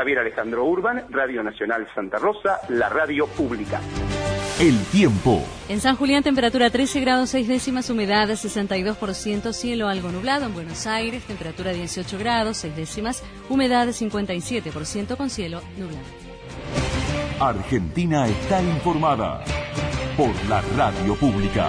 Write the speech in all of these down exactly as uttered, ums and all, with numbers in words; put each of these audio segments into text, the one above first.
Javier Alejandro Urban, Radio Nacional Santa Rosa, la radio pública. El tiempo. En San Julián, temperatura trece grados seis décimas, humedad sesenta y dos por ciento, cielo algo nublado. En Buenos Aires, temperatura dieciocho grados seis décimas, humedad cincuenta y siete por ciento con cielo nublado. Argentina está informada por la radio pública.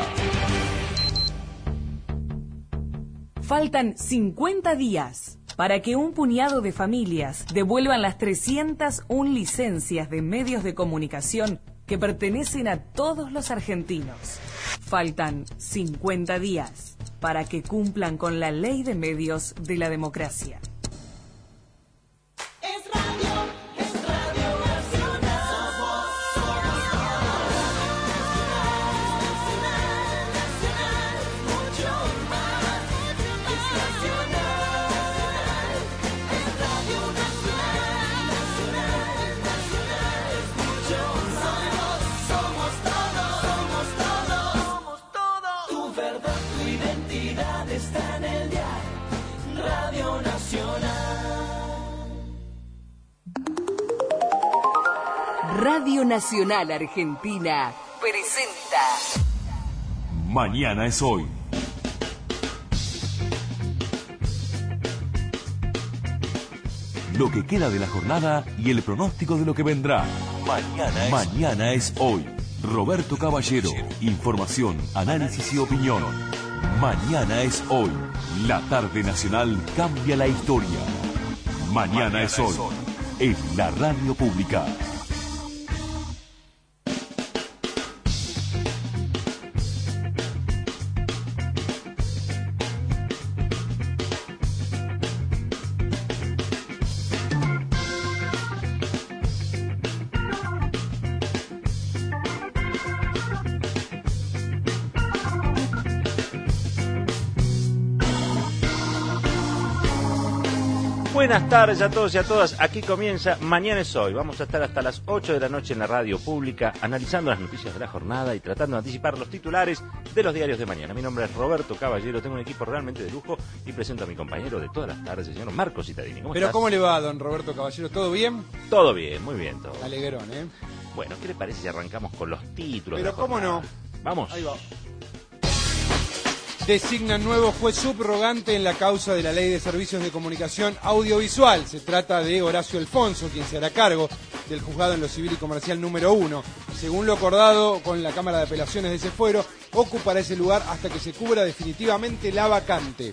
Faltan cincuenta días para que un puñado de familias devuelvan las trescientas una licencias de medios de comunicación que pertenecen a todos los argentinos. Faltan cincuenta días para que cumplan con la ley de medios de la democracia. Radio Nacional Argentina presenta Mañana es hoy. Lo que queda de la jornada y el pronóstico de lo que vendrá. Mañana es, Mañana es hoy. Roberto Caballero. Información, análisis y opinión. Mañana es hoy. La tarde nacional cambia la historia. Mañana, Mañana es hoy. En la radio pública. Buenas tardes a todos y a todas, aquí comienza Mañana es hoy. Vamos a estar hasta las ocho de la noche en la radio pública, analizando las noticias de la jornada y tratando de anticipar los titulares de los diarios de mañana. Mi nombre es Roberto Caballero, tengo un equipo realmente de lujo y presento a mi compañero de todas las tardes, el señor Marcos Cittadini. ¿Cómo Pero estás? ¿cómo le va, don Roberto Caballero? ¿Todo bien? Todo bien, muy bien todo. Alegrón, ¿eh? Bueno, ¿qué le parece si arrancamos con los títulos? Pero de la ¿cómo jornada? no? Vamos. Ahí va. Designan nuevo juez subrogante en la causa de la Ley de Servicios de Comunicación Audiovisual. Se trata de Horacio Alfonso, quien se hará cargo del juzgado en lo civil y comercial número uno. Según lo acordado con la Cámara de Apelaciones de ese fuero, ocupará ese lugar hasta que se cubra definitivamente la vacante.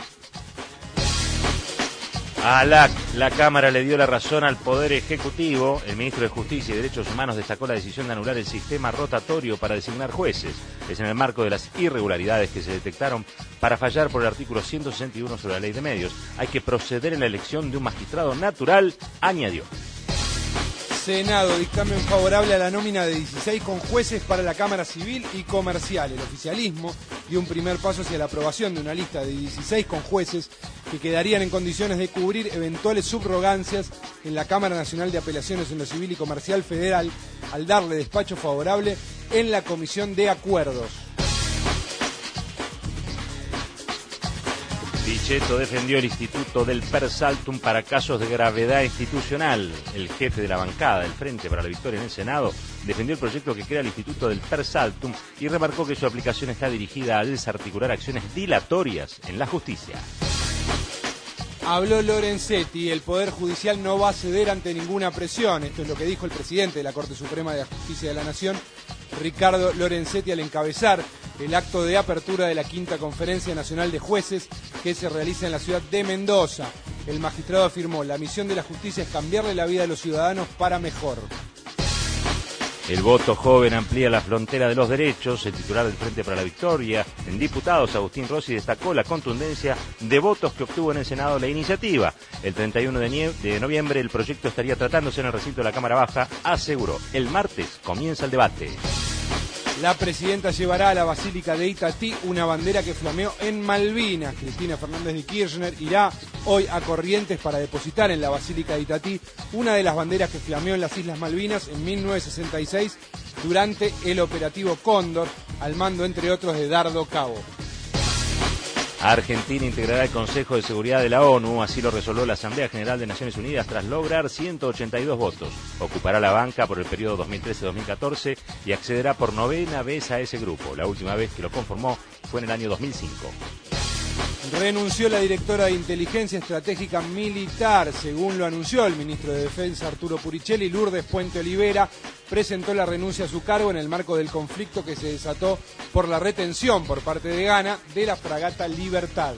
A la, la Cámara le dio la razón al Poder Ejecutivo. El ministro de Justicia y Derechos Humanos destacó la decisión de anular el sistema rotatorio para designar jueces. Es en el marco de las irregularidades que se detectaron para fallar por el artículo ciento sesenta y uno sobre la Ley de Medios. Hay que proceder en la elección de un magistrado natural, añadió. Senado, dictamen favorable a la nómina de dieciséis con jueces para la Cámara Civil y Comercial. El oficialismo dio un primer paso hacia la aprobación de una lista de dieciséis con jueces que quedarían en condiciones de cubrir eventuales subrogancias en la Cámara Nacional de Apelaciones en lo Civil y Comercial Federal al darle despacho favorable en la Comisión de Acuerdos. Pichetto defendió el Instituto del Per Saltum para casos de gravedad institucional. El jefe de la bancada del Frente para la Victoria en el Senado defendió el proyecto que crea el Instituto del Per Saltum y remarcó que su aplicación está dirigida a desarticular acciones dilatorias en la justicia. Habló Lorenzetti, el Poder Judicial no va a ceder ante ninguna presión. Esto es lo que dijo el presidente de la Corte Suprema de Justicia de la Nación, Ricardo Lorenzetti, al encabezar el acto de apertura de la quinta Conferencia Nacional de Jueces que se realiza en la ciudad de Mendoza. El magistrado afirmó: la misión de la justicia es cambiarle la vida a los ciudadanos para mejor. El voto joven amplía la frontera de los derechos. El titular del Frente para la Victoria en diputados, Agustín Rossi, destacó la contundencia de votos que obtuvo en el Senado la iniciativa. El treinta y uno de noviembre el proyecto estaría tratándose en el recinto de la Cámara Baja, aseguró. El martes comienza el debate. La presidenta llevará a la Basílica de Itatí una bandera que flameó en Malvinas. Cristina Fernández de Kirchner irá hoy a Corrientes para depositar en la Basílica de Itatí una de las banderas que flameó en las Islas Malvinas en mil novecientos sesenta y seis durante el operativo Cóndor, al mando, entre otros, de Dardo Cabo. Argentina integrará el Consejo de Seguridad de la ONU, así lo resolvió la Asamblea General de Naciones Unidas tras lograr ciento ochenta y dos votos. Ocupará la banca por el periodo dos mil trece a dos mil catorce y accederá por novena vez a ese grupo. La última vez que lo conformó fue en el año dos mil cinco. Renunció la directora de Inteligencia Estratégica Militar, según lo anunció el ministro de Defensa Arturo Puricelli. Lourdes Puente Olivera presentó la renuncia a su cargo en el marco del conflicto que se desató por la retención por parte de Ghana de la fragata Libertad.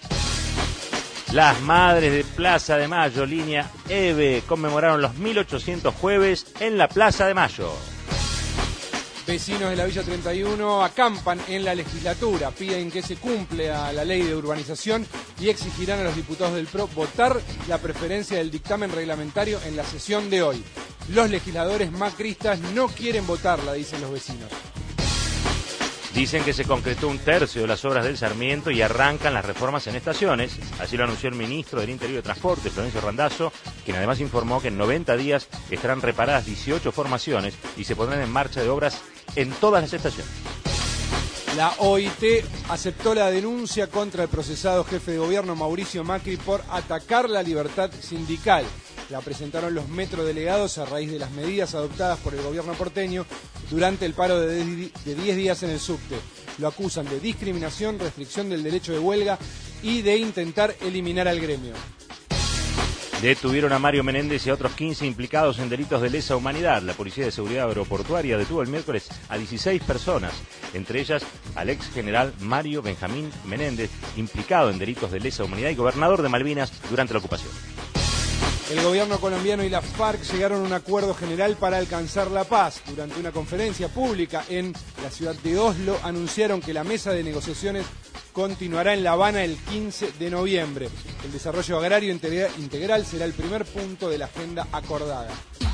Las madres de Plaza de Mayo, línea EVE, conmemoraron los mil ochocientos jueves en la Plaza de Mayo. Vecinos de la Villa treinta y uno acampan en la legislatura, piden que se cumpla la ley de urbanización y exigirán a los diputados del P R O votar la preferencia del dictamen reglamentario en la sesión de hoy. Los legisladores macristas no quieren votarla, dicen los vecinos. Dicen que se concretó un tercio de las obras del Sarmiento y arrancan las reformas en estaciones. Así lo anunció el ministro del Interior y Transporte, Florencio Randazzo, quien además informó que en noventa días estarán reparadas dieciocho formaciones y se pondrán en marcha de obras en todas las estaciones. La O I T aceptó la denuncia contra el procesado jefe de gobierno Mauricio Macri por atacar la libertad sindical. La presentaron los metrodelegados a raíz de las medidas adoptadas por el gobierno porteño durante el paro de diez días en el subte. Lo acusan de discriminación, restricción del derecho de huelga y de intentar eliminar al gremio. Detuvieron a Mario Menéndez y a otros quince implicados en delitos de lesa humanidad. La Policía de Seguridad Aeroportuaria detuvo el miércoles a dieciséis personas, entre ellas al ex general Mario Benjamín Menéndez, implicado en delitos de lesa humanidad y gobernador de Malvinas durante la ocupación. El gobierno colombiano y la FARC llegaron a un acuerdo general para alcanzar la paz. Durante una conferencia pública en la ciudad de Oslo, anunciaron que la mesa de negociaciones continuará en La Habana el quince de noviembre. El desarrollo agrario integral será el primer punto de la agenda acordada.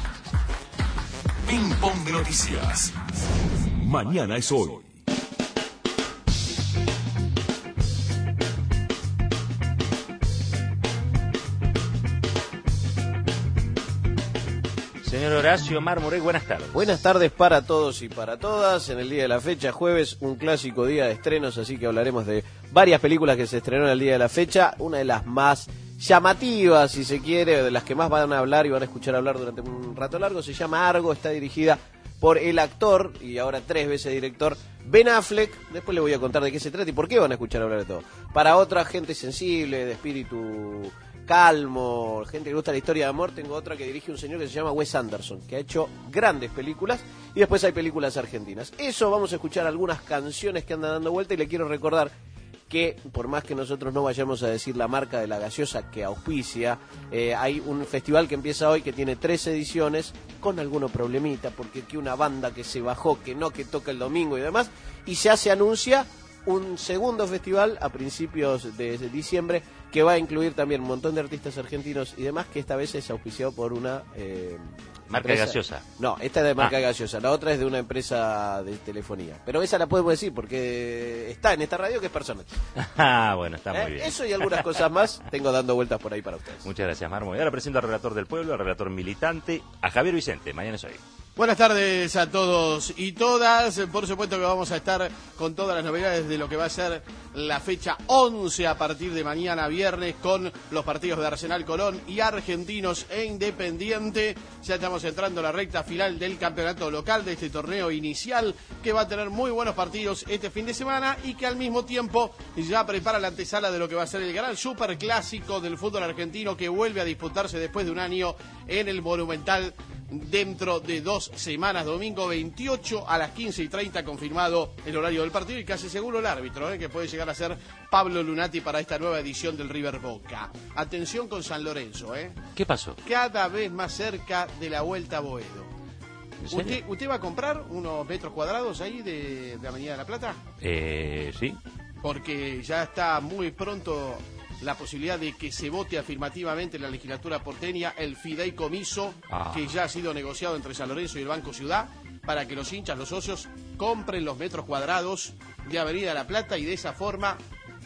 Ping Pong de Noticias. Mañana es hoy. Señor Horacio Marmurey, buenas tardes. Buenas tardes para todos y para todas. En el día de la fecha, jueves, un clásico día de estrenos, así que hablaremos de varias películas que se estrenaron el día de la fecha. Una de las más llamativas, si se quiere, de las que más van a hablar y van a escuchar hablar durante un rato largo, se llama Argo, está dirigida por el actor y ahora tres veces director Ben Affleck. Después les voy a contar de qué se trata y por qué van a escuchar hablar de todo. Para otra gente sensible, de espíritu calmo, gente que le gusta la historia de amor, tengo otra que dirige un señor que se llama Wes Anderson, que ha hecho grandes películas, y después hay películas argentinas. Eso, vamos a escuchar algunas canciones que andan dando vuelta, y le quiero recordar que, por más que nosotros no vayamos a decir la marca de la gaseosa que auspicia, eh, hay un festival que empieza hoy que tiene tres ediciones, con alguno problemita, porque aquí una banda que se bajó, que no, que toca el domingo y demás, y ya se anuncia un segundo festival a principios de diciembre que va a incluir también un montón de artistas argentinos y demás, que esta vez es auspiciado por una eh, marca empresa. gaseosa. No, esta es de marca ah. gaseosa, la otra es de una empresa de telefonía, pero esa la podemos decir porque está en esta radio, que es Personal. Ah, bueno, está ¿Eh? muy bien. Eso y algunas cosas más tengo dando vueltas por ahí para ustedes. Muchas gracias, Marmo. Y ahora presento al relator del pueblo, al relator militante, a Javier Vicente. Mañana es hoy. Buenas tardes a todos y todas. Por supuesto que vamos a estar con todas las novedades de lo que va a ser la fecha once a partir de mañana viernes, con los partidos de Arsenal, Colón y Argentinos e Independiente. Ya estamos entrando a la recta final del campeonato local, de este torneo inicial, que va a tener muy buenos partidos este fin de semana y que al mismo tiempo ya prepara la antesala de lo que va a ser el gran superclásico del fútbol argentino, que vuelve a disputarse después de un año en el Monumental dentro de dos semanas, domingo veintiocho a las quince y treinta, confirmado el horario del partido y casi seguro el árbitro, ¿eh? que puede llegar a ser Pablo Lunati para esta nueva edición del River Boca. Atención con San Lorenzo, ¿eh? ¿Qué pasó? Cada vez más cerca de la Vuelta a Boedo. ¿Usted, ¿Usted va a comprar unos metros cuadrados ahí de, de Avenida de la Plata? Eh, sí. Porque ya está muy pronto la posibilidad de que se vote afirmativamente en la legislatura porteña el fideicomiso ah. que ya ha sido negociado entre San Lorenzo y el Banco Ciudad, para que los hinchas, los socios, compren los metros cuadrados de Avenida de la Plata y de esa forma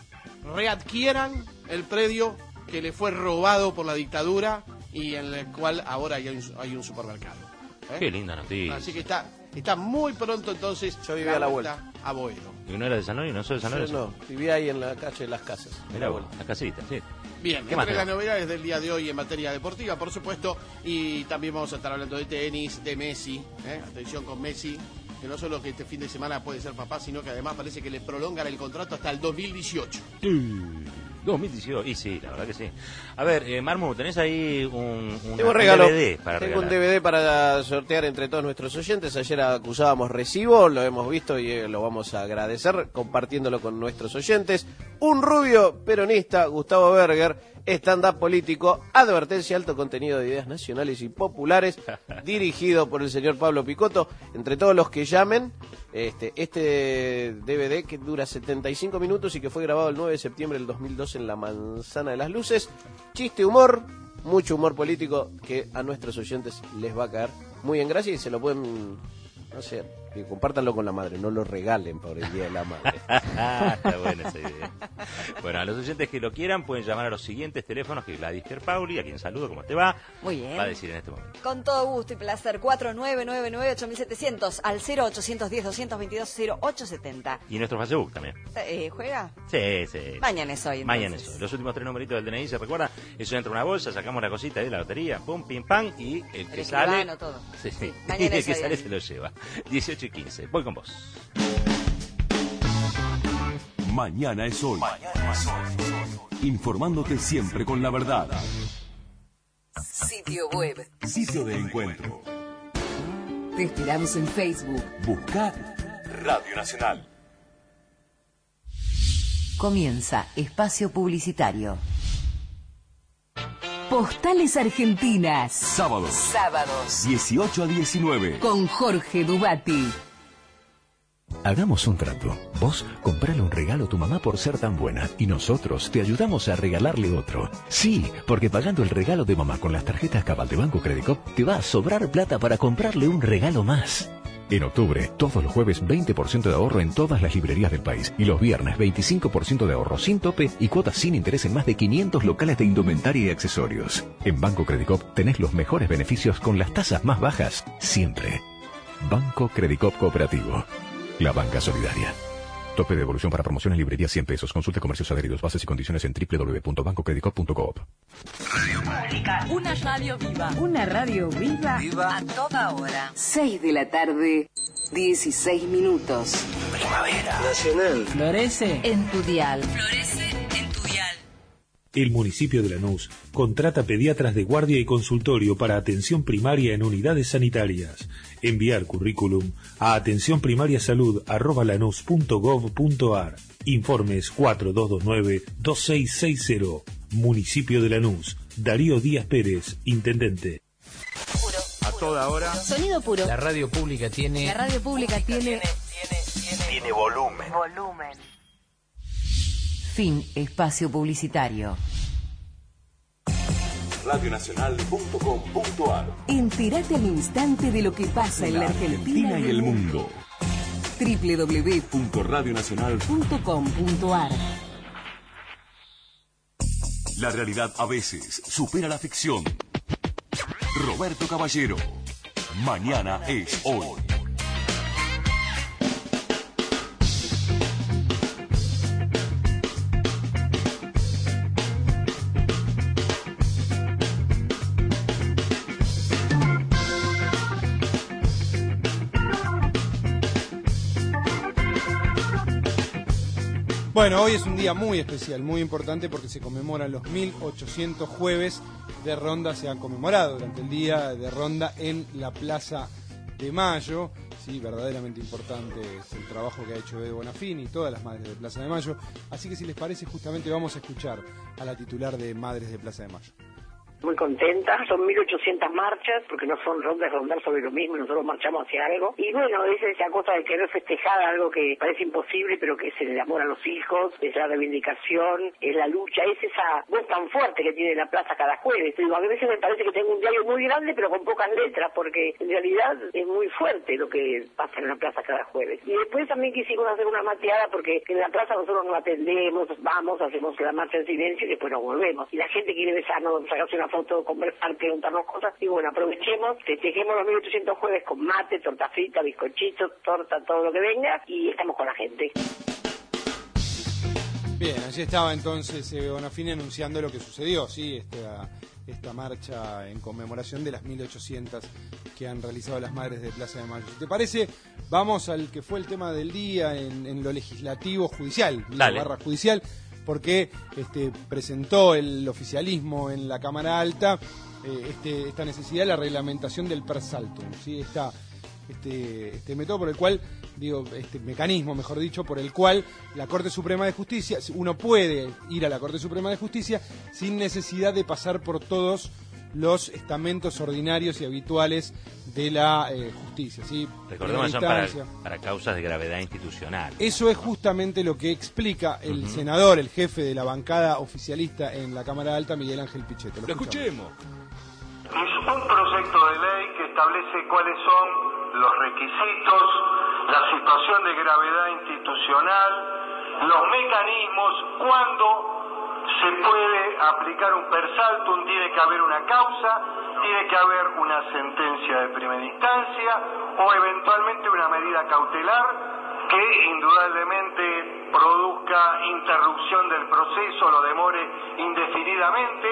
readquieran el predio que le fue robado por la dictadura y en el cual ahora hay un, hay un supermercado. ¿Eh? Qué linda noticia. Así que está, está muy pronto entonces Yo vivía a la vuelta a Boedo. ¿Y no era de San Lorenzo? ¿No sos de San Lorenzo? No, vivía ahí en la calle de las Casas. Mirá vos, las casitas, sí. Bien, ¿Qué entre más las tenemos? novedades del día de hoy en materia deportiva, por supuesto, y también vamos a estar hablando de tenis, de Messi, ¿eh? Atención con Messi, que no solo que este fin de semana puede ser papá, sino que además parece que le prolongan el contrato hasta el dos mil dieciocho. dos mil dieciocho, y sí, la verdad que sí. A ver, eh, Marmu, ¿tenés ahí un, un, Tengo un regalo. D V D para Tengo regalar? un D V D para sortear entre todos nuestros oyentes. Ayer acusábamos recibo, lo hemos visto y eh, lo vamos a agradecer compartiéndolo con nuestros oyentes. Un rubio peronista, Gustavo Berger, stand-up político, advertencia, alto contenido de ideas nacionales y populares, dirigido por el señor Pablo Picotto. Entre todos los que llamen, este, este D V D que dura setenta y cinco minutos y que fue grabado el nueve de septiembre del dos mil dos en la Manzana de las Luces. Chiste, humor, mucho humor político que a nuestros oyentes les va a caer muy en gracia y se lo pueden, no sé, que compártanlo con la madre, no lo regalen por el Día de la Madre. Está buena esa idea. Bueno, a los oyentes que lo quieran pueden llamar a los siguientes teléfonos que Gladys Pierpauli, a quien saludo, ¿cómo te va? Muy bien. Va a decir en este momento. Con todo gusto y placer. cuatro nueve nueve nueve ocho siete cero cero al cero ochocientos diez doscientos veintidós cero ocho setenta. Y nuestro Facebook también. Eh, ¿Juega? Sí, sí. Mañana es hoy, entonces. Mañana es hoy. Los últimos tres numeritos del D N I, ¿se recuerda? Eso entra en una bolsa, sacamos la cosita de la lotería, pum, pim, pam, y el que El sale... escribano, todo. Sí, sí. Mañana el es que hoy, sale Dani. se lo lleva. dieciocho y quince. Voy con vos. Mañana es hoy. Informándote siempre con la verdad. Sitio web. Sitio de encuentro. Te esperamos en Facebook. Busca Radio Nacional. Comienza espacio publicitario. Postales Argentinas. Sábados, Sábados. dieciocho a diecinueve. Con Jorge Dubati. Hagamos un trato. Vos comprale un regalo a tu mamá por ser tan buena y nosotros te ayudamos a regalarle otro. Sí, porque pagando el regalo de mamá con las tarjetas Cabal de Banco Credicop te va a sobrar plata para comprarle un regalo más. En octubre, todos los jueves veinte por ciento de ahorro en todas las librerías del país y los viernes veinticinco por ciento de ahorro sin tope y cuotas sin interés en más de quinientos locales de indumentaria y accesorios. En Banco Credicop tenés los mejores beneficios con las tasas más bajas siempre. Banco Credicop Cooperativo. La banca solidaria. Tope de devolución para promociones librería cien pesos. Consulte comercios adheridos. Bases y condiciones en doble u doble u doble u punto banco credicop punto coop. Radio Pública. Una radio viva. Una radio viva. Viva. A toda hora. seis de la tarde, dieciséis minutos. Primavera. Nacional. Florece en tu dial. Florece en tu dial. El municipio de Lanús contrata pediatras de guardia y consultorio para atención primaria en unidades sanitarias. Enviar currículum a atencionprimariasalud arroba lanús punto gov punto ar. Informes cuatro dos dos nueve dos seis seis cero. Municipio de Lanús. Darío Díaz Pérez, intendente. A toda hora. Sonido puro. La radio pública tiene... La radio pública tiene... Tiene volumen. Volumen. Fin espacio publicitario. radio nacional punto com punto ar. Entérate al instante de lo que pasa en la Argentina, Argentina y el mundo. doble u doble u doble u Punto radio nacional punto com punto ar. La realidad a veces supera la ficción. Roberto Caballero. Mañana es hoy. Bueno, hoy es un día muy especial, muy importante porque se conmemoran los mil ochocientos jueves de ronda, se han conmemorado durante el día de ronda en la Plaza de Mayo. Sí, verdaderamente importante es el trabajo que ha hecho Bede Bonafini y todas las madres de Plaza de Mayo. Así que si les parece, justamente vamos a escuchar a la titular de Madres de Plaza de Mayo. Muy contenta, son mil ochocientas marchas, porque no son rondas de rondar sobre lo mismo, nosotros marchamos hacia algo. Y bueno, es esa cosa de querer festejar algo que parece imposible, pero que es el amor a los hijos, es la reivindicación, es la lucha, es esa voz tan fuerte que tiene la plaza cada jueves. Digo, a veces me parece que tengo un diario muy grande, pero con pocas letras, porque en realidad es muy fuerte lo que pasa en la plaza cada jueves. Y después también quisimos hacer una mateada, porque en la plaza nosotros nos atendemos, vamos, hacemos la marcha en silencio y después nos volvemos. Y la gente quiere besarnos, sacarse una una foto, conversar, preguntarnos cosas. Y bueno, aprovechemos, festejemos los mil ochocientos jueves con mate, torta frita, bizcochitos, torta, todo lo que venga, y estamos con la gente. Bien, allí estaba entonces eh, Bonafini anunciando lo que sucedió, sí, esta, esta marcha en conmemoración de las mil ochocientas que han realizado las Madres de Plaza de Mayo. Si te parece, vamos al que fue el tema del día en, en lo legislativo judicial, barra judicial, porque este, presentó el oficialismo en la Cámara Alta eh, este, esta necesidad de la reglamentación del per saltum, ¿sí? Esta, este, este método por el cual, digo, este mecanismo, mejor dicho, por el cual la Corte Suprema de Justicia, uno puede ir a la Corte Suprema de Justicia sin necesidad de pasar por todos los estamentos ordinarios y habituales de la eh, justicia, ¿sí? Recordemos que son para, para causas de gravedad institucional. Eso es justamente lo que explica el uh-huh. senador, el jefe de la bancada oficialista en la Cámara Alta, Miguel Ángel Pichetto. Lo, lo escuchemos. Es un proyecto de ley que establece cuáles son los requisitos, la situación de gravedad institucional, los mecanismos, cuándo se puede aplicar un per saltum, tiene que haber una causa, tiene que haber una sentencia de primera instancia o eventualmente una medida cautelar que indudablemente produzca interrupción del proceso, lo demore indefinidamente.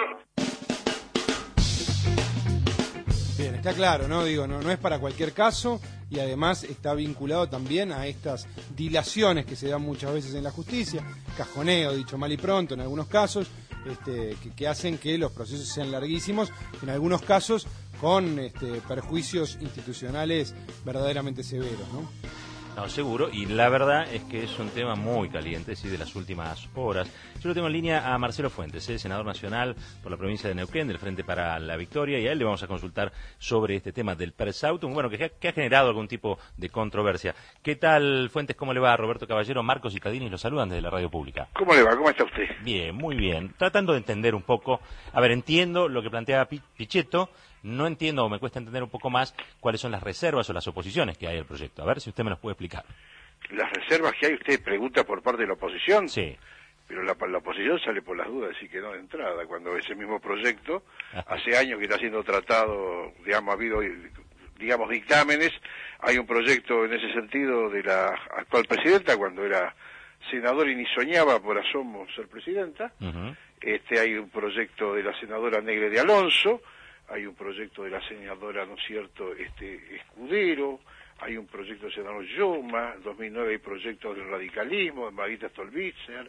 Bien, está claro, ¿no? Digo, no, no es para cualquier caso y además está vinculado también a estas dilaciones que se dan muchas veces en la justicia, cajoneo, dicho mal y pronto en algunos casos, este, que, que hacen que los procesos sean larguísimos, en algunos casos con este, perjuicios institucionales verdaderamente severos, ¿no? No, seguro, y la verdad es que es un tema muy caliente, sí, de las últimas horas. Yo lo tengo en línea a Marcelo Fuentes, ¿eh? senador nacional por la provincia de Neuquén, del Frente para la Victoria, y a él le vamos a consultar sobre este tema del per saltum, bueno, que, que ha generado algún tipo de controversia. ¿Qué tal, Fuentes? ¿Cómo le va? Roberto Caballero, Marcos y Cadini los saludan desde la radio pública. ¿Cómo le va? ¿Cómo está usted? Bien, muy bien. Tratando de entender un poco, a ver, entiendo lo que plantea Pichetto. No entiendo, o me cuesta entender un poco más, cuáles son las reservas o las oposiciones que hay al proyecto. A ver si usted me los puede explicar. Las reservas que hay, usted pregunta por parte de la oposición. Sí. Pero la, la oposición sale por las dudas, así que no de entrada. Cuando ese mismo proyecto, hace años que está siendo tratado, digamos, ha habido, digamos, dictámenes. Hay un proyecto en ese sentido de la actual presidenta, cuando era senador y ni soñaba por asomo ser presidenta. Uh-huh. Este, hay un proyecto de la senadora Negre de Alonso. Hay un proyecto de la senadora, ¿no es cierto?, este, Escudero, hay un proyecto del senador Yoma, en dos mil nueve hay proyectos del radicalismo, de Margarita Stolbizer,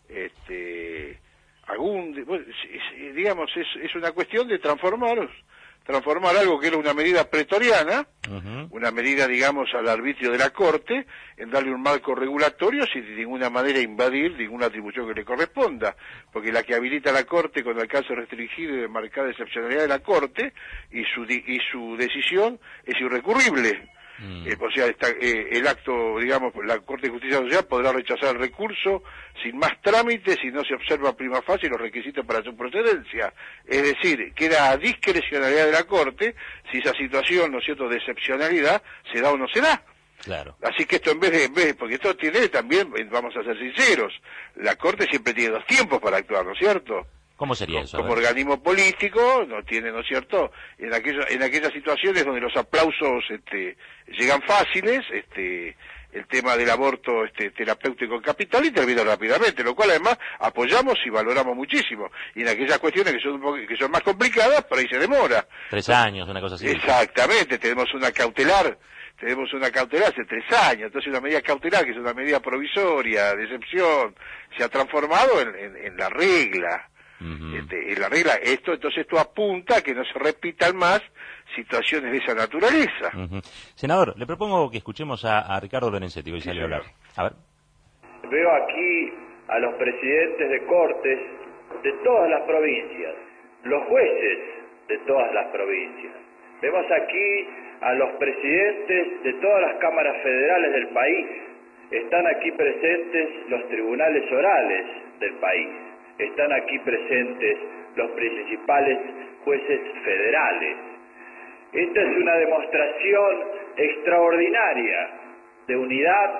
este, Agunde, bueno, es, es, digamos, es, es una cuestión de transformar, transformar algo que era una medida pretoriana, uh-huh. una medida, digamos, al arbitrio de la Corte, en darle un marco regulatorio sin de ninguna manera invadir ninguna atribución que le corresponda, porque la que habilita la Corte con alcance restringido y de marcada excepcionalidad de la Corte, y su, y su decisión es irrecurrible. Mm. Eh, o sea, está, eh, el acto, digamos, la Corte de Justicia Social podrá rechazar el recurso sin más trámite si no se observa prima facie los requisitos para su procedencia. Es decir, queda a discrecionalidad de la Corte si esa situación, ¿no es cierto?, de excepcionalidad se da o no se da. Claro. Así que esto en vez de, en vez de, porque esto tiene también, vamos a ser sinceros, la Corte siempre tiene dos tiempos para actuar, ¿no es cierto? ¿Cómo sería como, eso? Como organismo político, no tiene, ¿no es cierto?, en aquello, en aquellas situaciones donde los aplausos este, llegan fáciles, este, el tema del aborto este, terapéutico en capital interviene rápidamente, lo cual además apoyamos y valoramos muchísimo. Y en aquellas cuestiones que son, que son más complicadas, por ahí se demora. Tres años, una cosa así. Exactamente, tenemos una cautelar, tenemos una cautelar hace tres años, entonces una medida cautelar, que es una medida provisoria, de excepción, se ha transformado en, en, en la regla. Uh-huh. Este, en la regla, esto, entonces esto apunta a que no se repitan más situaciones de esa naturaleza. Uh-huh. Senador, le propongo que escuchemos a, a Ricardo Lorenzetti, que hoy sí, salió a hablar. A ver. Veo aquí a los presidentes de cortes de todas las provincias, los jueces de todas las provincias. Vemos aquí a los presidentes de todas las cámaras federales del país. Están aquí presentes los tribunales orales del país. Están aquí presentes los principales jueces federales. Esta es una demostración extraordinaria de unidad,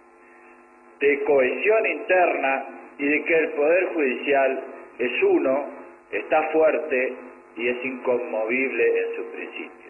de cohesión interna y de que el Poder Judicial es uno, está fuerte y es inconmovible en sus principios.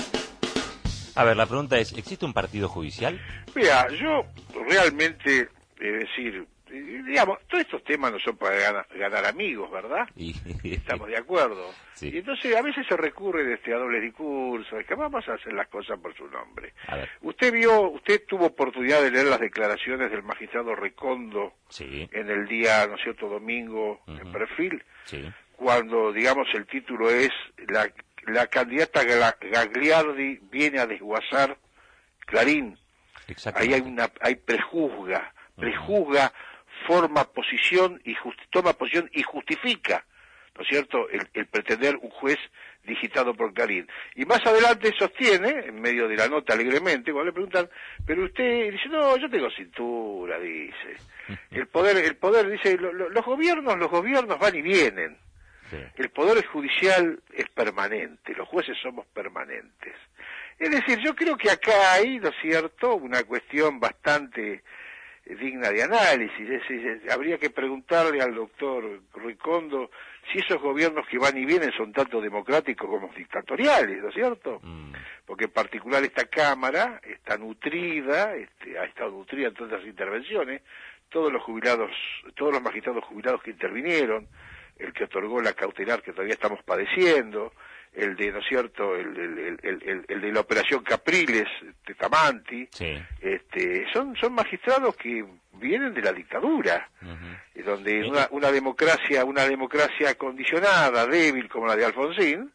A ver, la pregunta es, ¿existe un partido judicial? Mira, yo realmente, es decir, digamos, todos estos temas no son para ganar, ganar amigos, ¿verdad? Y... Estamos de acuerdo. Sí. Y entonces a veces se recurre este, a doble discurso, es que vamos a hacer las cosas por su nombre. A ver. Usted vio, usted tuvo oportunidad de leer las declaraciones del magistrado Recondo sí. en el día, ¿no es cierto?, domingo, uh-huh. en Perfil, sí. cuando, digamos, el título es la, la candidata Gagliardi viene a desguazar Clarín. Ahí hay una, hay prejuzga, prejuzga, uh-huh. forma posición y justi- toma posición y justifica, ¿no es cierto?, el, el pretender un juez digitado por Clarín. Y más adelante sostiene, en medio de la nota alegremente, cuando le preguntan, pero usted dice, no, yo tengo cintura, dice. El poder, el poder, dice, lo, lo, los gobiernos, los gobiernos van y vienen. Sí. El poder judicial es permanente, los jueces somos permanentes. Es decir, yo creo que acá hay, ¿no es cierto?, una cuestión bastante digna de análisis. Es decir, habría que preguntarle al doctor Recondo si esos gobiernos que van y vienen son tanto democráticos como dictatoriales, ¿no es cierto? Mm. Porque en particular esta Cámara está nutrida, este, ha estado nutrida en todas las intervenciones, todos los jubilados, todos los magistrados jubilados que intervinieron, el que otorgó la cautelar que todavía estamos padeciendo, el de, ¿no es cierto?, el, el, el, el, el de la operación Capriles, de Tamanti, sí. este, son, son magistrados que vienen de la dictadura, uh-huh. donde una, una democracia, una democracia condicionada, débil como la de Alfonsín,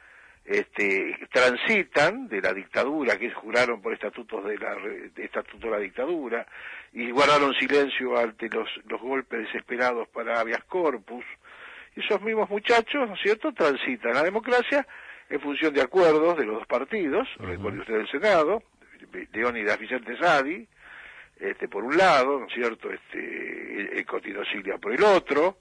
este, transitan de la dictadura, que juraron por estatutos de la, de estatuto de la dictadura, y guardaron silencio ante los, los golpes desesperados para habeas corpus. Esos mismos muchachos, ¿no es cierto?, transitan la democracia en función de acuerdos de los dos partidos, uh-huh. recuerde usted del Senado, Leónidas Vicente Sadi, este, por un lado, ¿no es cierto?, este, el Cotino Siglia por el otro,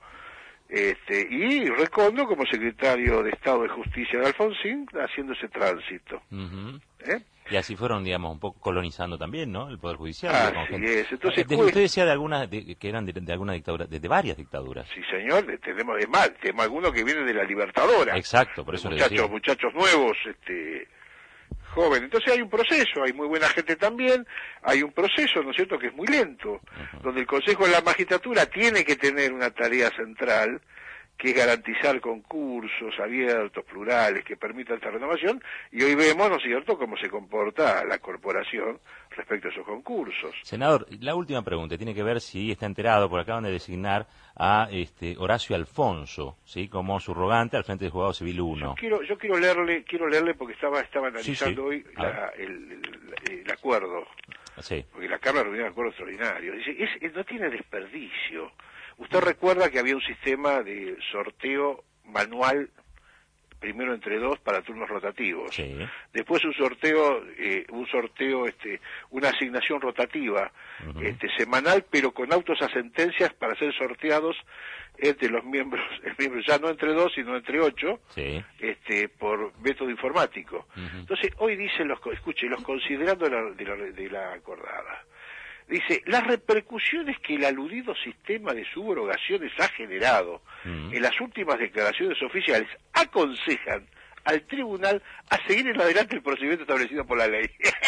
este, y Recondo como secretario de Estado de Justicia de Alfonsín, haciendo ese tránsito. Uh-huh. ¿Eh? Y así fueron, digamos, un poco colonizando también, ¿no?, el Poder Judicial. Así es. Entonces, de, usted decía de algunas, de, que eran de, de alguna dictadura, de, de varias dictaduras. Sí, señor, tenemos de mal, tenemos algunos que vienen de la Libertadora. Exacto, por eso muchachos, le decía. Muchachos nuevos, este, jóvenes. Entonces hay un proceso, hay muy buena gente también, hay un proceso, ¿no es cierto?, que es muy lento, uh-huh. donde el Consejo de la Magistratura tiene que tener una tarea central, que es garantizar concursos abiertos, plurales, que permitan esta renovación, y hoy vemos, ¿no es cierto?, cómo se comporta la corporación respecto a esos concursos. Senador, la última pregunta tiene que ver si está enterado, porque acaban de designar a este Horacio Alfonso, ¿sí?, como subrogante al frente del Juzgado Civil uno. Yo quiero, yo quiero leerle, quiero leerle porque estaba, estaba analizando sí, sí. hoy la, el, el, el acuerdo, sí. porque la Cámara reunió un acuerdo extraordinario. Dice, es, es, no tiene desperdicio. Usted recuerda que había un sistema de sorteo manual, primero entre dos para turnos rotativos. Sí. Después un sorteo, eh, un sorteo, este, una asignación rotativa, uh-huh. este, semanal, pero con autos a sentencias para ser sorteados entre los miembros, miembros ya no entre dos, sino entre ocho, sí. este, por método informático. Uh-huh. Entonces, hoy dicen los, escuche, los considerando de la, de la, de la acordada. Dice, las repercusiones que el aludido sistema de subrogaciones ha generado mm. en las últimas declaraciones oficiales aconsejan al tribunal a seguir en adelante el procedimiento establecido por la ley.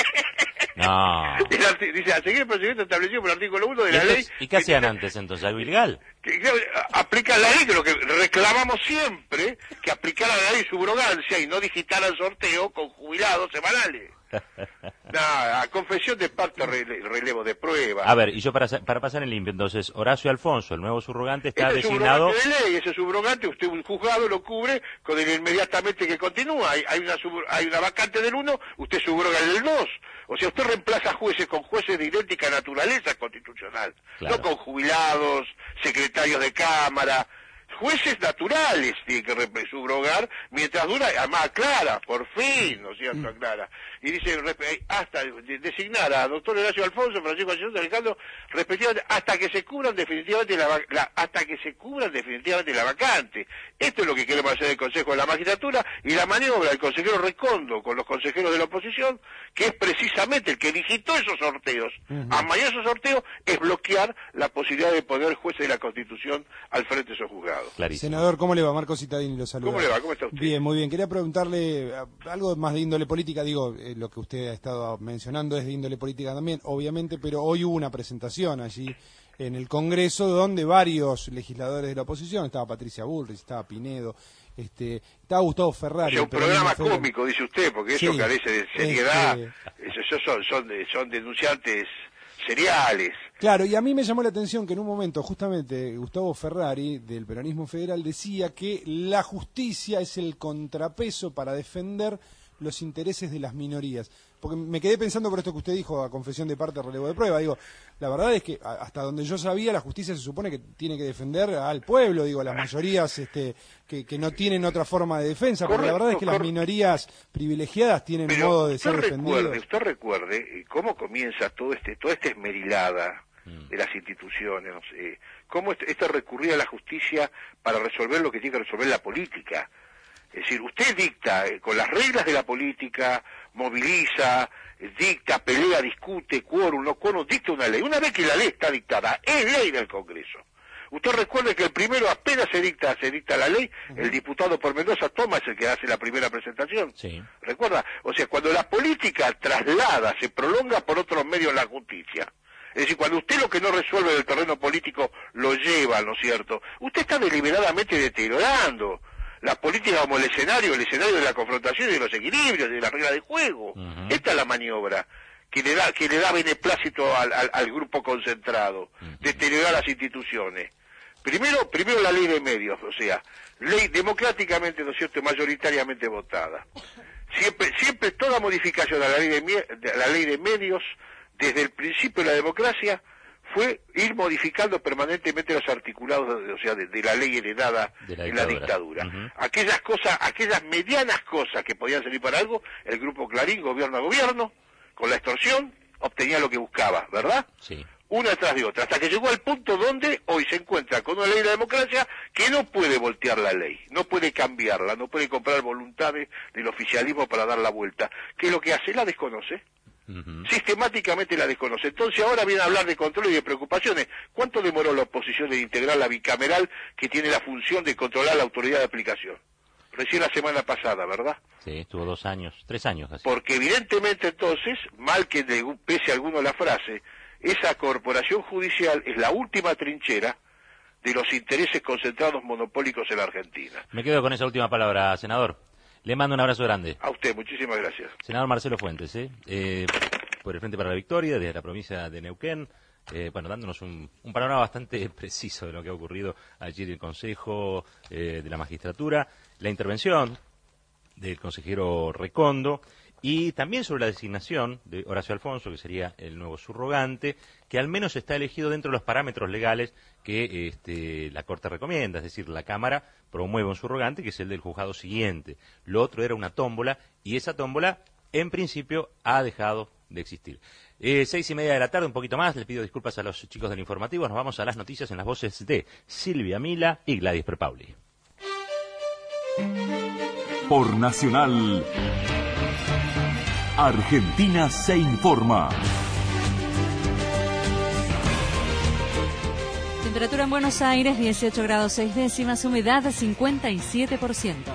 No. Dice, a seguir el procedimiento establecido por el artículo uno de la ley. ¿Y qué hacían antes entonces? ¿Algo ilegal? Que, que, aplican la ley, que lo que reclamamos siempre, que aplicara la ley subrogancia y no digitaran sorteo con jubilados semanales. Nada, confesión de parte, rele, relevo de prueba. A ver, y yo para, para pasar en limpio, entonces, Horacio Alfonso, el nuevo subrogante, está ese designado... Ese subrogante de ley, ese subrogante, usted un juzgado lo cubre con el inmediatamente que continúa. Hay, hay, una, sub, hay una vacante del uno, usted subroga el del dos. O sea, usted reemplaza jueces con jueces de idéntica naturaleza constitucional. Claro. No con jubilados, secretarios de Cámara... Jueces naturales tienen que subrogar mientras dura, además aclara, por fin, ¿no es cierto?, aclara. Y dice, hasta designar a doctor Horacio Alfonso, Francisco Alfonso, Alejandro, respectivamente, hasta que se cubran definitivamente la, la, hasta que se cubran definitivamente la vacante. Esto es lo que queremos hacer el Consejo de la Magistratura y la maniobra del consejero Recondo con los consejeros de la oposición, que es precisamente el que digitó esos sorteos. Uh-huh. Amañar esos sorteos es bloquear la posibilidad de poner jueces de la Constitución al frente de esos juzgados. Estado. Clarísimo. Senador, ¿cómo le va? Marco Cittadini lo saluda. ¿Cómo le va? ¿Cómo está usted? Bien, muy bien. Quería preguntarle eh, algo más de índole política. Digo, eh, lo que usted ha estado mencionando es de índole política también, obviamente, pero hoy hubo una presentación allí en el Congreso donde varios legisladores de la oposición, estaba Patricia Bullrich, estaba Pinedo, este, estaba Gustavo Ferrari. O sea, un programa cómico, dice usted, porque eso sí, carece de seriedad. este... Esos son, son, son denunciantes seriales. Claro, y a mí me llamó la atención que en un momento justamente Gustavo Ferrari, del peronismo federal, decía que la justicia es el contrapeso para defender los intereses de las minorías. Porque me quedé pensando por esto que usted dijo, a confesión de parte, relevo de prueba. Digo, la verdad es que hasta donde yo sabía, la justicia se supone que tiene que defender al pueblo, digo, a las mayorías este, que, que no tienen otra forma de defensa. Porque correcto, la verdad es que correcto. Las minorías privilegiadas tienen Pero modo de ser defendidas. Recuerde, usted recuerde cómo comienza todo este, toda esta esmerilada de las instituciones, no sé, cómo esto, esto recurría a la justicia para resolver lo que tiene que resolver la política. Es decir, usted dicta eh, con las reglas de la política, moviliza, eh, dicta, pelea, discute, quórum, no quórum, dicta una ley. Una vez que la ley está dictada, es ley del Congreso. Usted recuerde que el primero, apenas se dicta, se dicta la ley, uh-huh. el diputado por Mendoza Toma es el que hace la primera presentación. Sí. ¿Recuerda? O sea, cuando la política traslada, se prolonga por otros medios la justicia. Es decir, cuando usted lo que no resuelve del terreno político lo lleva, ¿no es cierto? Usted está deliberadamente deteriorando la política como el escenario, el escenario de la confrontación y de los equilibrios, de la regla de juego. Uh-huh. Esta es la maniobra que le da, que le da beneplácito al, al, al grupo concentrado, uh-huh. deteriorar las instituciones. Primero, primero la ley de medios, o sea, ley democráticamente, ¿no es cierto?, mayoritariamente votada. Siempre, siempre toda modificación a la ley de, de la ley de medios, desde el principio de la democracia, fue ir modificando permanentemente los articulados, de, o sea, de, de la ley heredada de la en la dictadura. Uh-huh. Aquellas cosas, aquellas medianas cosas que podían servir para algo, el grupo Clarín, gobierno a gobierno, con la extorsión, obtenía lo que buscaba, ¿verdad? Sí. Una tras de otra, hasta que llegó al punto donde hoy se encuentra con una ley de la democracia que no puede voltear la ley, no puede cambiarla, no puede comprar voluntades del oficialismo para dar la vuelta. ¿Qué es lo que hace? La desconoce. Uh-huh. Sistemáticamente la desconoce. Entonces ahora viene a hablar de control y de preocupaciones. ¿Cuánto demoró la oposición en integrar la bicameral que tiene la función de controlar la autoridad de aplicación? Recién la semana pasada, ¿verdad? Sí, estuvo dos años, tres años casi. Porque evidentemente entonces, mal que le pese a alguno la frase, esa corporación judicial es la última trinchera de los intereses concentrados monopólicos en la Argentina. Me quedo con esa última palabra, senador. Le mando un abrazo grande. A usted, muchísimas gracias. Senador Marcelo Fuentes, ¿eh? Eh, por el Frente para la Victoria, desde la provincia de Neuquén, eh, bueno, dándonos un, un panorama bastante preciso de lo que ha ocurrido allí en el Consejo eh, de la Magistratura, la intervención del consejero Recondo, y también sobre la designación de Horacio Alfonso, que sería el nuevo subrogante, que al menos está elegido dentro de los parámetros legales que este, la Corte recomienda, es decir, la Cámara promueve un subrogante, que es el del juzgado siguiente. Lo otro era una tómbola, y esa tómbola, en principio, ha dejado de existir. Eh, seis y media de la tarde, un poquito más, les pido disculpas a los chicos del informativo, nos vamos a las noticias en las voces de Silvia Mila y Gladys Perpauli. Por Nacional, Argentina se informa. Temperatura en Buenos Aires, dieciocho grados seis décimas, humedad cincuenta y siete por ciento.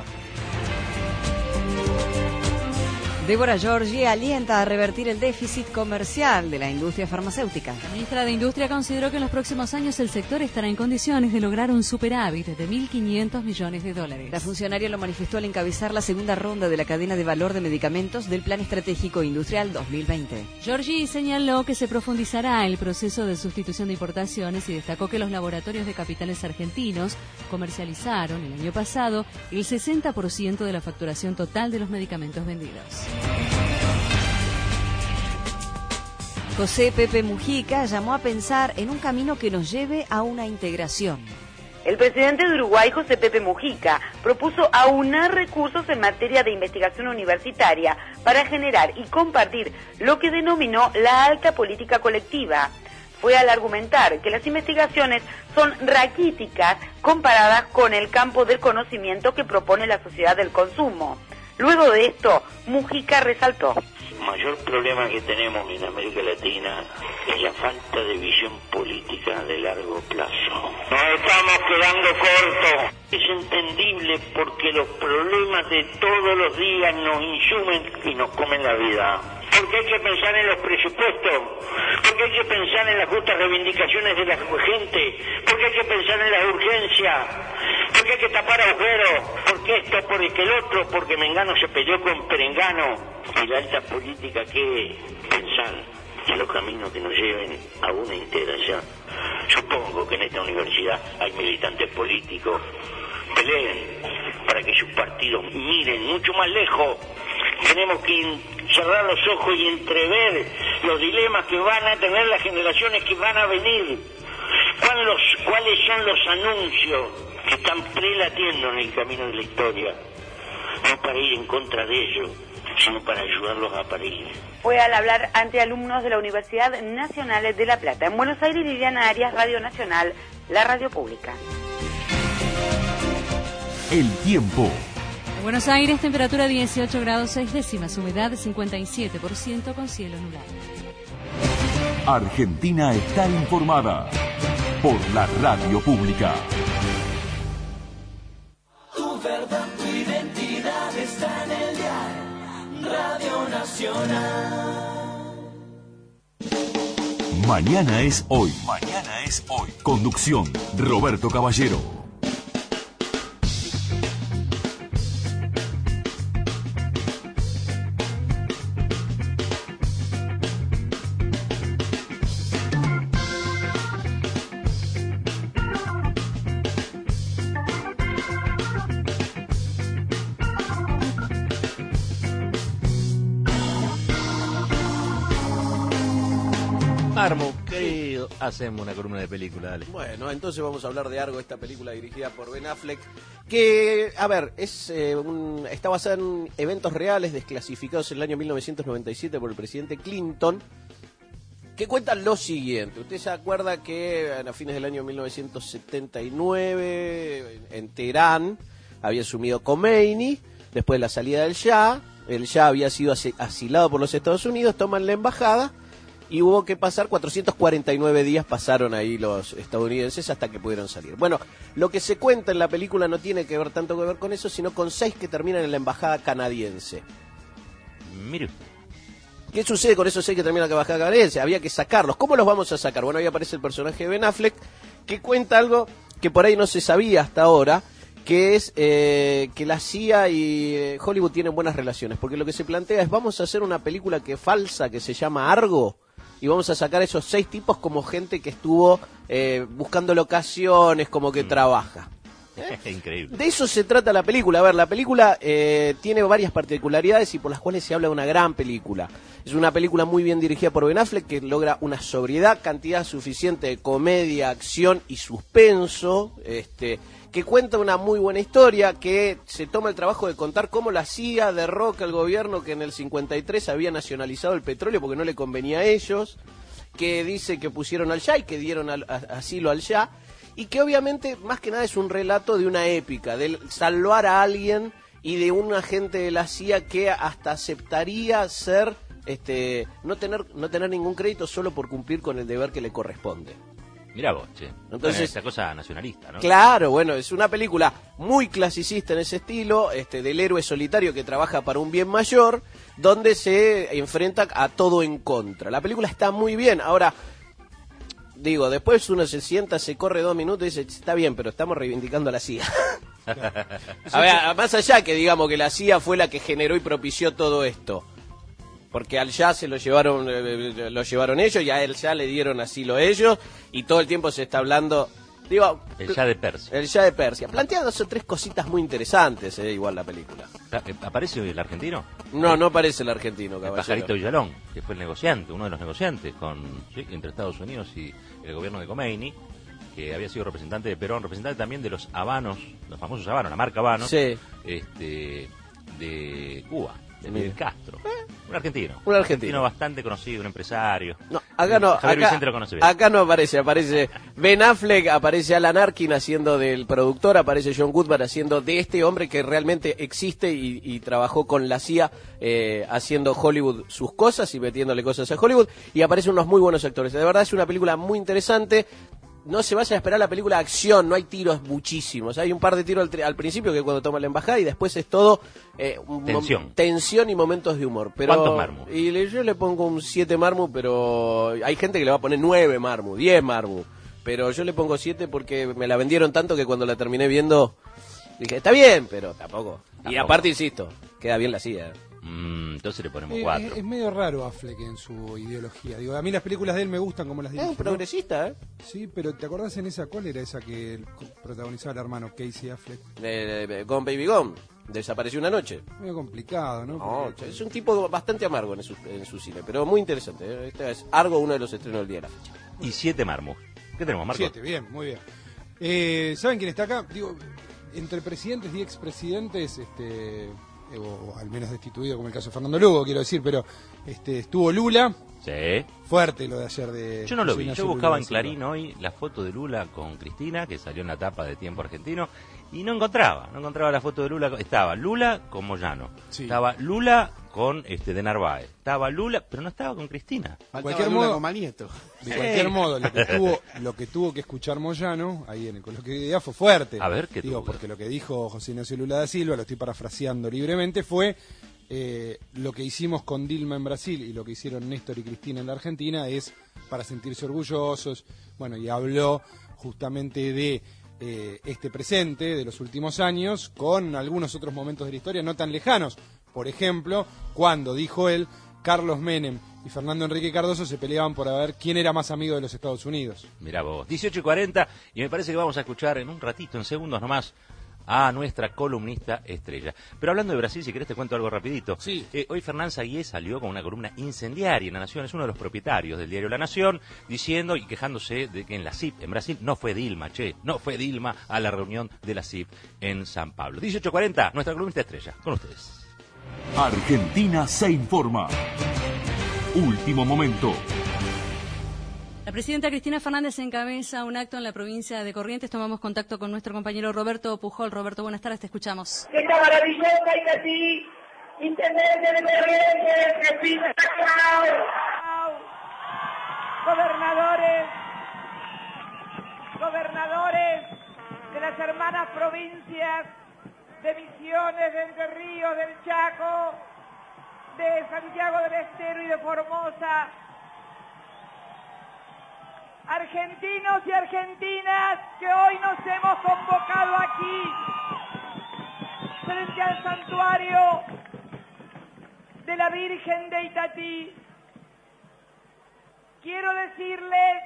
Débora Giorgi alienta a revertir el déficit comercial de la industria farmacéutica. La ministra de Industria consideró que en los próximos años el sector estará en condiciones de lograr un superávit de mil quinientos millones de dólares. La funcionaria lo manifestó al encabezar la segunda ronda de la cadena de valor de medicamentos del Plan Estratégico Industrial dos mil veinte. Giorgi señaló que se profundizará el proceso de sustitución de importaciones y destacó que los laboratorios de capitales argentinos comercializaron el año pasado el sesenta por ciento de la facturación total de los medicamentos vendidos. José Pepe Mujica llamó a pensar en un camino que nos lleve a una integración. El presidente de Uruguay, José Pepe Mujica, propuso aunar recursos en materia de investigación universitaria para generar y compartir lo que denominó la alta política colectiva. Fue al argumentar que las investigaciones son raquíticas comparadas con el campo del conocimiento que propone la sociedad del consumo. Luego de esto, Mujica resaltó. El mayor problema que tenemos en América Latina es la falta de visión política de largo plazo. Nos estamos quedando cortos. Es entendible porque los problemas de todos los días nos insumen y nos comen la vida. Porque hay que pensar en los presupuestos, porque hay que pensar en las justas reivindicaciones de la gente, porque hay que pensar en la urgencia, porque hay que tapar agujeros, porque esto, porque el otro, porque Mengano se peleó con Perengano. Y la alta política, que pensar en los caminos que nos lleven a una integración. Supongo que en esta universidad hay militantes políticos, peleen para que sus partidos miren mucho más lejos. Tenemos que cerrar los ojos y entrever los dilemas que van a tener las generaciones que van a venir. ¿Cuál los, ¿Cuáles son los anuncios que están prelatiendo en el camino de la historia? No para ir en contra de ellos, sino para ayudarlos a parir. Fue al hablar ante alumnos de la Universidad Nacional de La Plata. En Buenos Aires, Liliana Arias, Radio Nacional, la radio pública. El tiempo. En Buenos Aires, temperatura dieciocho grados seis décimas, humedad cincuenta y siete por ciento con cielo nublado. Argentina está informada por la radio pública. Tu verdad, tu identidad está en el diario Radio Nacional. Mañana es hoy. Mañana es hoy. Conducción, Roberto Caballero. Marmo, querido, hacemos una columna de película, dale. Bueno, entonces vamos a hablar de Argo, esta película dirigida por Ben Affleck, que, a ver, es eh, un, está basada en eventos reales desclasificados en el año mil novecientos noventa y siete por el presidente Clinton, que cuentan lo siguiente. Usted se acuerda que a fines del año mil novecientos setenta y nueve, en Teherán, había asumido Khomeini, después de la salida del Shah, el Shah había sido asilado por los Estados Unidos, toman la embajada, y hubo que pasar cuatrocientos cuarenta y nueve días, pasaron ahí los estadounidenses hasta que pudieron salir. Bueno, lo que se cuenta en la película no tiene que ver tanto que ver con eso, sino con seis que terminan en la embajada canadiense. Mire. ¿Qué sucede con esos seis que terminan en la embajada canadiense? Había que sacarlos. ¿Cómo los vamos a sacar? Bueno, ahí aparece el personaje de Ben Affleck, que cuenta algo que por ahí no se sabía hasta ahora, que es eh, que la C I A y eh, Hollywood tienen buenas relaciones, porque lo que se plantea es, vamos a hacer una película que falsa, que se llama Argo, y vamos a sacar esos seis tipos como gente que estuvo eh, buscando locaciones, como que mm. trabaja. ¿Eh? Increíble. De eso se trata la película. A ver, la película eh, tiene varias particularidades y por las cuales se habla de una gran película. Es una película muy bien dirigida por Ben Affleck, que logra una sobriedad, cantidad suficiente de comedia, acción y suspenso, este, que cuenta una muy buena historia, que se toma el trabajo de contar cómo la C I A derroca al gobierno que en el cincuenta y tres había nacionalizado el petróleo porque no le convenía a ellos, que dice que pusieron al Shah y que dieron al, a, asilo al Shah, y que obviamente más que nada es un relato de una épica, de salvar a alguien y de un agente de la C I A que hasta aceptaría ser, este, no tener, no tener ningún crédito solo por cumplir con el deber que le corresponde. Mirá vos, che. Entonces, bueno, esa cosa nacionalista, ¿no? Claro, bueno, es una película muy clasicista en ese estilo, este, del héroe solitario que trabaja para un bien mayor, donde se enfrenta a todo en contra. La película está muy bien. Ahora, digo, después uno se sienta, se corre dos minutos y dice, está bien, pero estamos reivindicando a la C I A. A ver, más allá que digamos que la C I A fue la que generó y propició todo esto. Porque al Shah se lo llevaron eh, lo llevaron ellos y a él ya le dieron asilo ellos y todo el tiempo se está hablando, digo, el Shah de Persia. El Shah de Persia. Plantea dos o tres cositas muy interesantes, eh, igual la película. ¿Aparece el argentino? No, no aparece el argentino, caballero. El pajarito Villalón, que fue el negociante, uno de los negociantes con ¿sí? entre Estados Unidos y el gobierno de Khomeini, que había sido representante de Perón, representante también de los habanos, los famosos habanos, la marca Habano, sí. este, de Cuba. Emil Castro. Un argentino. Un argentino. bastante conocido, un empresario. No, acá no, Javier acá, Vicente lo conoce bien. acá no aparece, aparece Ben Affleck, aparece Alan Arkin haciendo del productor, aparece John Goodman haciendo de este hombre que realmente existe y, y trabajó con la C I A eh, haciendo Hollywood sus cosas y metiéndole cosas a Hollywood, y aparecen unos muy buenos actores. De verdad es una película muy interesante. No se vaya a esperar la película de acción, no hay tiros muchísimos. Hay un par de tiros al, al principio, que es cuando toma la embajada, y después es todo eh, un tensión. tensión y momentos de humor. Pero, ¿cuántos marmu? Y le, yo le pongo un siete marmu, pero hay gente que le va a poner nueve marmu, diez marmu. Pero yo le pongo siete porque me la vendieron tanto que cuando la terminé viendo dije, está bien, pero tampoco. tampoco. Y aparte, insisto, queda bien la C I A. Mm, entonces le ponemos Eh, cuatro. Es, es medio raro Affleck en su ideología. Digo, a mí las películas de él me gustan como las Es dirigió. un progresista, ¿eh? Sí, pero ¿te acordás en esa cuál era esa que protagonizaba el hermano Casey Affleck? Eh, eh, Gone Baby Gone. Desapareció una noche. Medio complicado, ¿no? No, Porque- es un tipo bastante amargo en su, en su cine, pero muy interesante. ¿eh? Este es Argo, uno de los estrenos del día de la fecha. Y siete marmos. ¿Qué tenemos, Marco? Siete, bien, muy bien. Eh, ¿Saben quién está acá? Digo, entre presidentes y expresidentes, este, eh, o, o al menos destituido, como el caso de Fernando Lugo, quiero decir, pero este, estuvo Lula. Sí. Fuerte lo de ayer de... Yo no lo José vi. Ignacio Yo buscaba Lula en da Silva. Clarín hoy la foto de Lula con Cristina, que salió en la tapa de Tiempo Argentino, y no encontraba. No encontraba la foto de Lula. Estaba Lula con Moyano. Sí. Estaba Lula con este de Narváez. Estaba Lula, pero no estaba con Cristina. De cualquier modo, Nieto. de cualquier modo, lo que tuvo, lo que tuvo que escuchar Moyano ahí en el coloquio de idea fue fuerte. A ver, ¿qué Digo, tuvo? porque lo que dijo José Ignacio Lula da Silva, lo estoy parafraseando libremente, fue eh, lo que hicimos con Dilma en Brasil y lo que hicieron Néstor y Cristina en la Argentina es para sentirse orgullosos. Bueno, y habló justamente de eh, este presente, de los últimos años, con algunos otros momentos de la historia no tan lejanos. Por ejemplo, cuando, dijo él, Carlos Menem y Fernando Enrique Cardoso se peleaban por ver quién era más amigo de los Estados Unidos. Mirá vos, dieciocho y cuarenta, y me parece que vamos a escuchar en un ratito, en segundos nomás, a nuestra columnista estrella. Pero hablando de Brasil, si querés te cuento algo rapidito. Sí. Eh, hoy Fernán Saguié salió con una columna incendiaria en La Nación, es uno de los propietarios del diario La Nación, diciendo y quejándose de que en la C I P, en Brasil, no fue Dilma, che, no fue Dilma a la reunión de la C I P en San Pablo. dieciocho cuarenta, nuestra columnista estrella, con ustedes. Argentina se informa. Último momento. La presidenta Cristina Fernández encabeza un acto en la provincia de Corrientes. Tomamos contacto con nuestro compañero Roberto Pujol. Roberto, buenas tardes, te escuchamos. Esta maravillosa y así, intendente de Corrientes, Cristina Fernández. Gobernadores, gobernadores de las hermanas provincias de Misiones, de Entre Ríos, del Chaco, de Santiago del Estero y de Formosa, argentinos y argentinas que hoy nos hemos convocado aquí frente al santuario de la Virgen de Itatí. Quiero decirles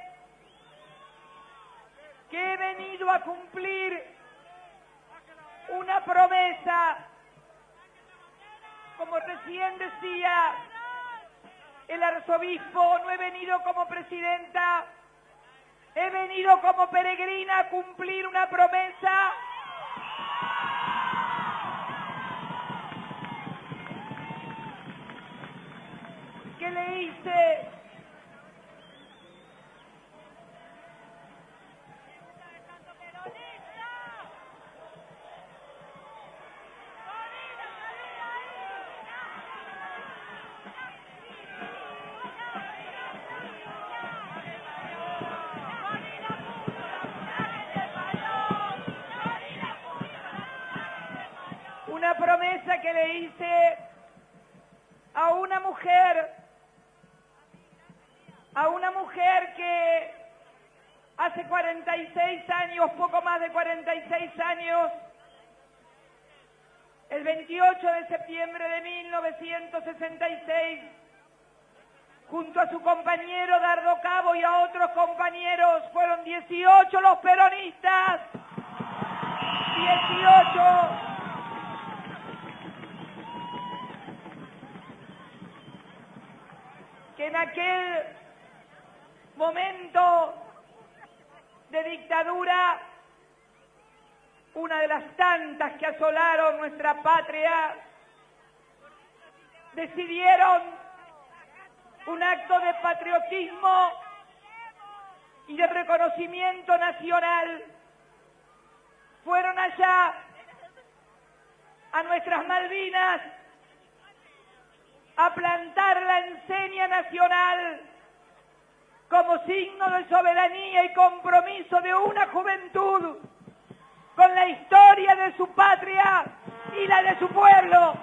que he venido a cumplir una promesa, como recién decía el arzobispo, no he venido como presidenta, he venido como peregrina a cumplir una promesa que le hice una promesa que le hice a una mujer, a una mujer que hace cuarenta y seis años, poco más de cuarenta y seis años, el veintiocho de septiembre de mil novecientos sesenta y seis, junto a su compañero Dardo Cabo y a otros compañeros, fueron dieciocho los peronistas, dieciocho que en aquel momento de dictadura, una de las tantas que asolaron nuestra patria, decidieron un acto de patriotismo y de reconocimiento nacional. Fueron allá a nuestras Malvinas a plantar la enseña nacional como signo de soberanía y compromiso de una juventud con la historia de su patria y la de su pueblo.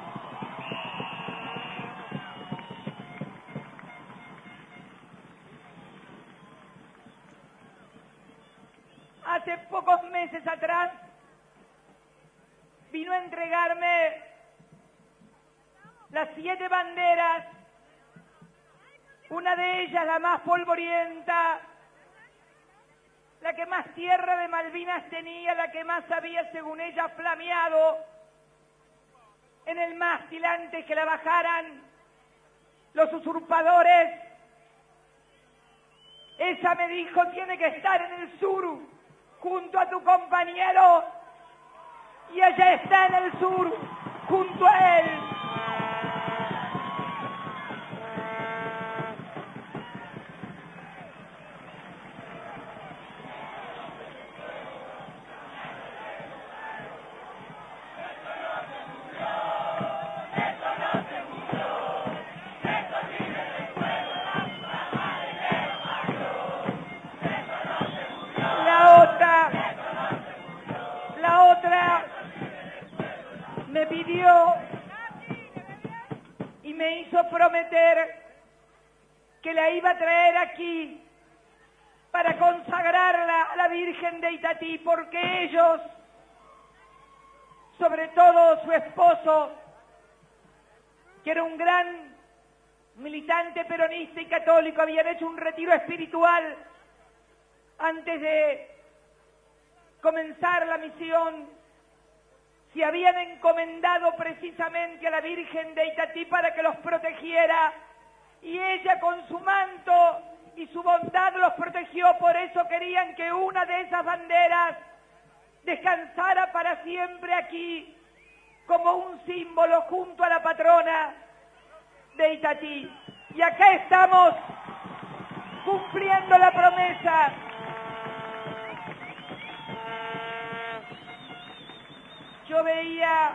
Hace pocos meses atrás vino a entregarme las siete banderas, una de ellas la más polvorienta, la que más tierra de Malvinas tenía, la que más había, según ella, flameado en el mástil antes que la bajaran los usurpadores. Esa me dijo, tiene que estar en el sur, junto a tu compañero, y ella está en el sur, junto a él. Me pidió y me hizo prometer que la iba a traer aquí para consagrarla a la Virgen de Itatí, porque ellos, sobre todo su esposo, que era un gran militante peronista y católico, habían hecho un retiro espiritual antes de comenzar la misión. Se habían encomendado precisamente a la Virgen de Itatí para que los protegiera, y ella con su manto y su bondad los protegió. Por eso querían que una de esas banderas descansara para siempre aquí como un símbolo junto a la patrona de Itatí. Y acá estamos cumpliendo la promesa. Yo veía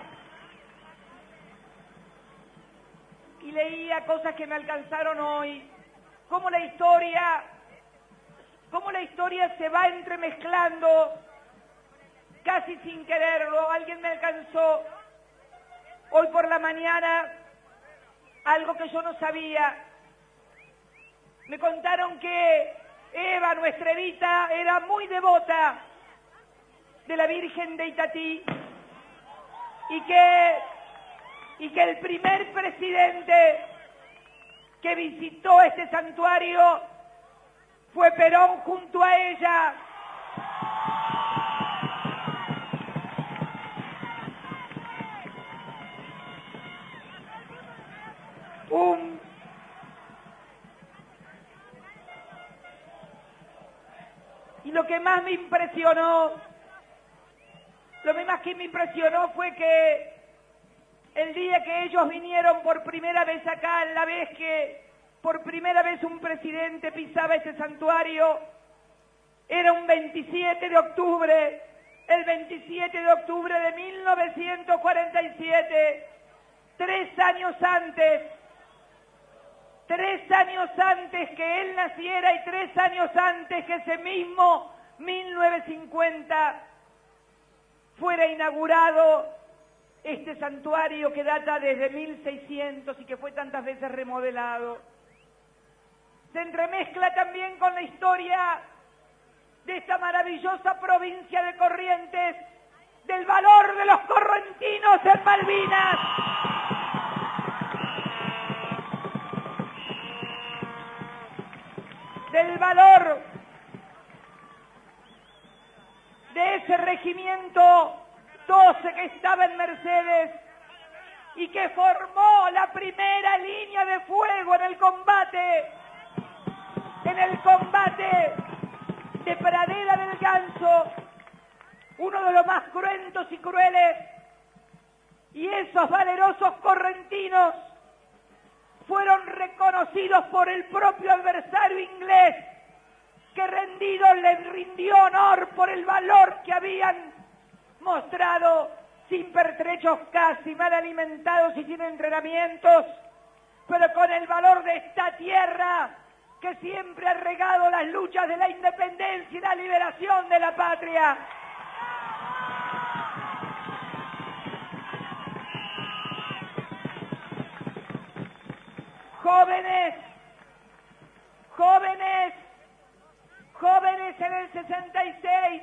y leía cosas que me alcanzaron hoy, cómo la historia, cómo la historia se va entremezclando casi sin quererlo. Alguien me alcanzó hoy por la mañana algo que yo no sabía. Me contaron que Eva, nuestra Evita, era muy devota de la Virgen de Itatí. Y que, y que el primer presidente que visitó este santuario fue Perón junto a ella. Un, y lo que más me impresionó Lo más que me impresionó fue que el día que ellos vinieron por primera vez acá, la vez que por primera vez un presidente pisaba ese santuario, era un veintisiete de octubre, el veintisiete de octubre de mil novecientos cuarenta y siete, tres años antes, tres años antes que él naciera y tres años antes que ese mismo mil novecientos cincuenta fuera inaugurado este santuario que data desde mil seiscientos y que fue tantas veces remodelado. Se entremezcla también con la historia de esta maravillosa provincia de Corrientes, del valor de los correntinos en Malvinas. Del valor de ese regimiento doce que estaba en Mercedes y que formó la primera línea de fuego en el combate, en el combate de Pradera del Ganso, uno de los más cruentos y crueles, y esos valerosos correntinos fueron reconocidos por el propio adversario inglés, que rendido le rindió honor por el valor que habían mostrado, sin pertrechos casi, mal alimentados y sin entrenamientos, pero con el valor de esta tierra que siempre ha regado las luchas de la independencia y la liberación de la patria. Jóvenes, jóvenes, jóvenes en el sesenta y seis,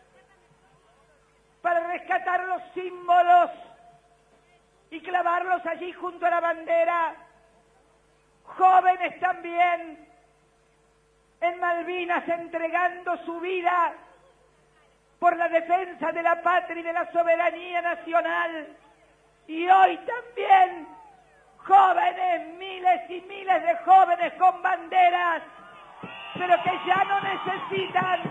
para rescatar los símbolos y clavarlos allí junto a la bandera. Jóvenes también en Malvinas entregando su vida por la defensa de la patria y de la soberanía nacional. Y hoy también jóvenes, miles y miles de jóvenes con banderas, pero que ya no necesitan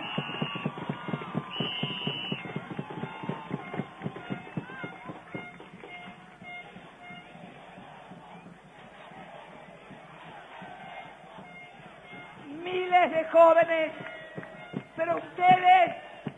miles de jóvenes, pero ustedes,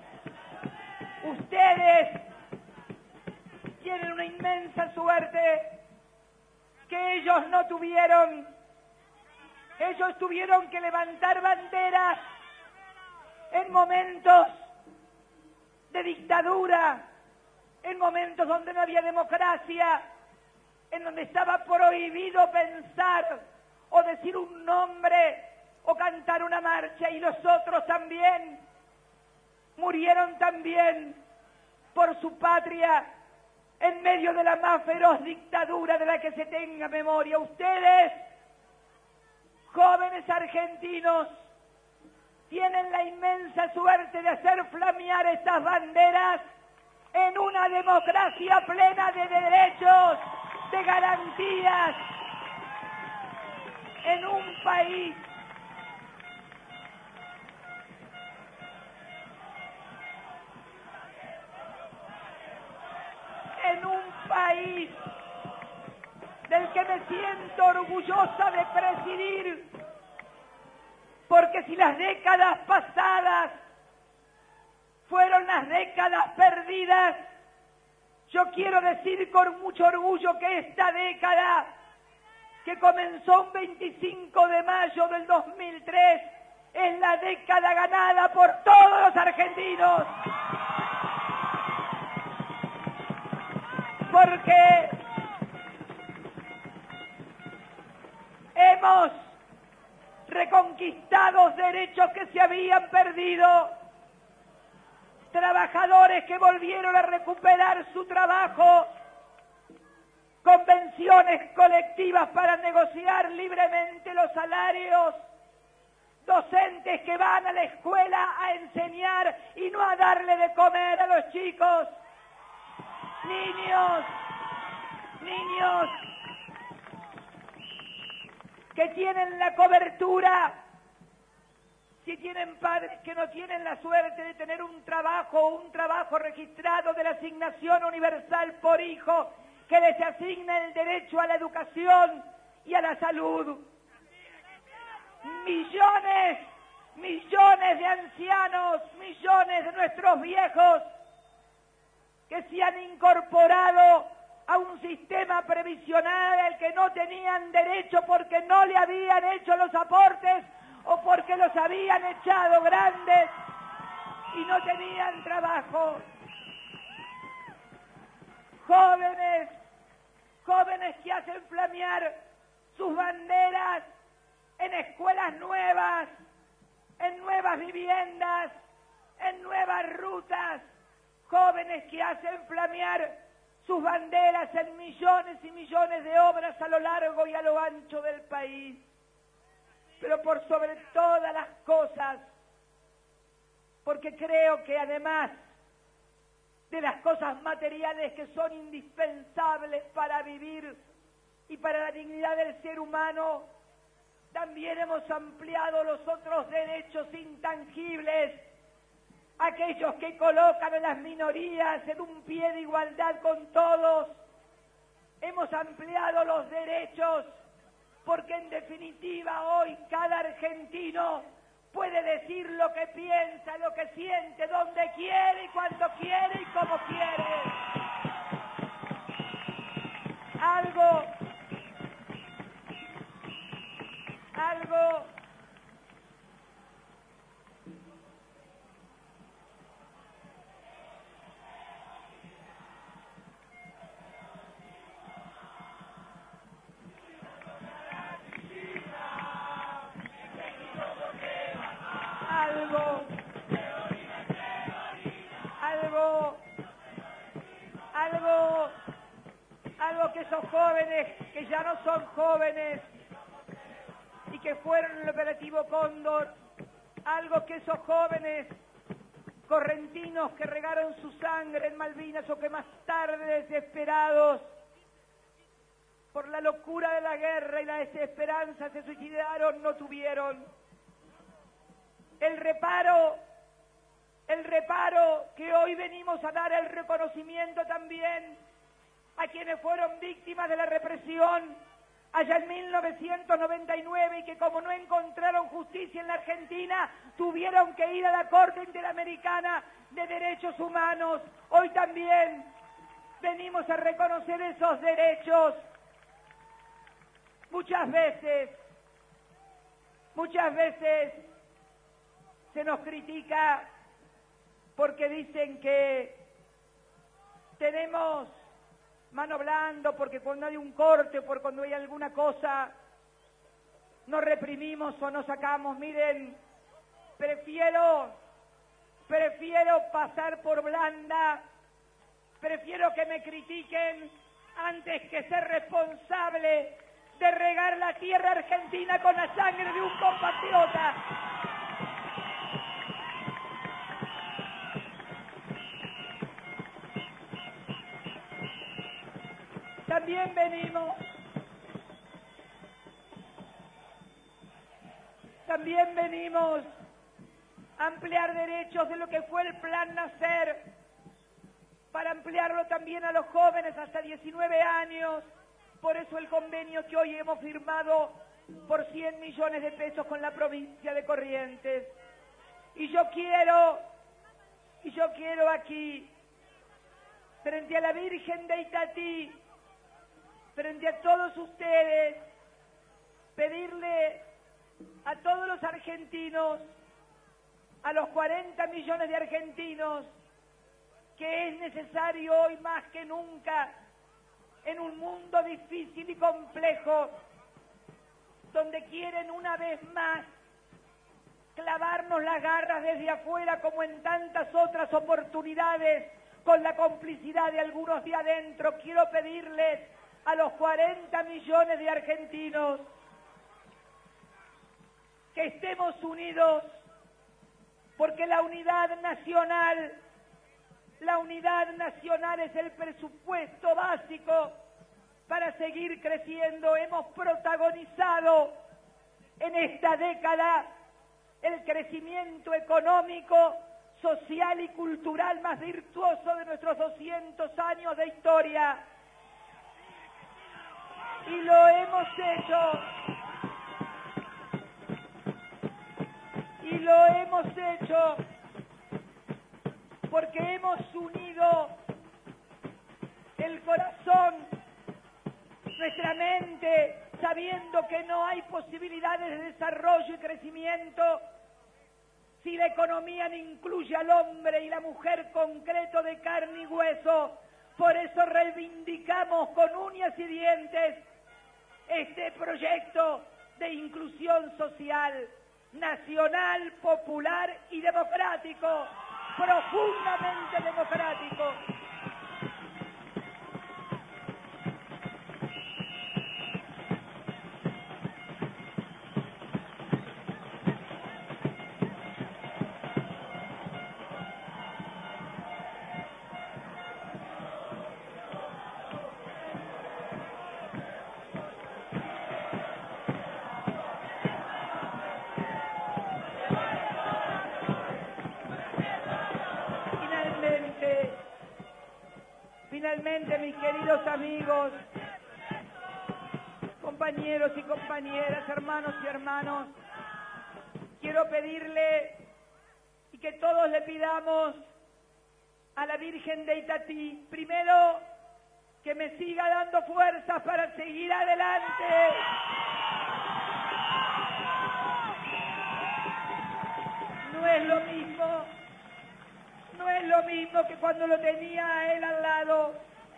ustedes tienen una inmensa suerte que ellos no tuvieron. Ellos tuvieron que levantar banderas en momentos de dictadura, en momentos donde no había democracia, en donde estaba prohibido pensar o decir un nombre o cantar una marcha, y los otros también murieron también por su patria en medio de la más feroz dictadura de la que se tenga memoria. Ustedes, jóvenes argentinos, tienen la inmensa suerte de hacer flamear estas banderas en una democracia plena de derechos, de garantías, en un país en un país del que me siento orgullosa de presidir, porque si las décadas pasadas fueron las décadas perdidas, yo quiero decir con mucho orgullo que esta década, que comenzó un veinticinco de mayo del dos mil tres, es la década ganada por todos los argentinos. Porque hemos reconquistado derechos que se habían perdido, trabajadores que volvieron a recuperar su trabajo, convenciones colectivas para negociar libremente los salarios, docentes que van a la escuela a enseñar y no a darle de comer a los chicos, niños, niños que tienen la cobertura, si tienen padres que no tienen la suerte de tener un trabajo, un trabajo registrado de la asignación universal por hijo, que les asigna el derecho a la educación y a la salud. Millones, millones de ancianos, millones de nuestros viejos que se han incorporado a un sistema previsional al que no tenían derecho porque no le habían hecho los aportes o porque los habían echado grandes y no tenían trabajo. Jóvenes, jóvenes que hacen flamear sus banderas en escuelas nuevas, en nuevas viviendas, en nuevas rutas, jóvenes que hacen flamear sus banderas en millones y millones de obras a lo largo y a lo ancho del país. Pero por sobre todas las cosas, porque creo que además de las cosas materiales que son indispensables para vivir y para la dignidad del ser humano, también hemos ampliado los otros derechos intangibles, aquellos que colocan a las minorías en un pie de igualdad con todos. Hemos ampliado los derechos porque en definitiva hoy cada argentino puede decir lo que piensa, lo que siente, donde quiere y cuando quiere y como quiere. Algo, algo algo, algo, algo, algo que esos jóvenes que ya no son jóvenes y que fueron en el operativo Cóndor, algo que esos jóvenes correntinos que regaron su sangre en Malvinas o que más tarde desesperados por la locura de la guerra y la desesperanza se suicidaron, no tuvieron. El reparo, el reparo que hoy venimos a dar, el reconocimiento también a quienes fueron víctimas de la represión allá en mil novecientos noventa y nueve y que como no encontraron justicia en la Argentina, tuvieron que ir a la Corte Interamericana de Derechos Humanos. Hoy también venimos a reconocer esos derechos. Muchas veces, muchas veces se nos critica porque dicen que tenemos mano blanda, porque cuando hay un corte, por cuando hay alguna cosa, nos reprimimos o nos sacamos. Miren, prefiero, prefiero pasar por blanda, prefiero que me critiquen antes que ser responsable de regar la tierra argentina con la sangre de un compatriota. También venimos, también venimos a ampliar derechos de lo que fue el Plan Nacer, para ampliarlo también a los jóvenes hasta diecinueve años. Por eso el convenio que hoy hemos firmado por cien millones de pesos con la provincia de Corrientes. Y yo quiero, y yo quiero aquí, frente a la Virgen de Itatí, frente a todos ustedes, pedirle a todos los argentinos, a los cuarenta millones de argentinos, que es necesario hoy más que nunca, en un mundo difícil y complejo, donde quieren una vez más clavarnos las garras desde afuera como en tantas otras oportunidades, con la complicidad de algunos de adentro, quiero pedirles a los cuarenta millones de argentinos que estemos unidos, porque la unidad nacional, la unidad nacional es el presupuesto básico para seguir creciendo. Hemos protagonizado en esta década el crecimiento económico, social y cultural más virtuoso de nuestros doscientos años de historia. Y lo hemos hecho, y lo hemos hecho porque hemos unido el corazón, nuestra mente, sabiendo que no hay posibilidades de desarrollo y crecimiento si la economía no incluye al hombre y la mujer concreto de carne y hueso. Por eso reivindicamos con uñas y dientes este proyecto de inclusión social, nacional, popular y democrático, profundamente democrático. Finalmente, mis queridos amigos, compañeros y compañeras, hermanos y hermanos, quiero pedirle y que todos le pidamos a la Virgen de Itatí, primero, que me siga dando fuerzas para seguir adelante. No es lo mismo, no es lo mismo que cuando lo tenía a él al lado.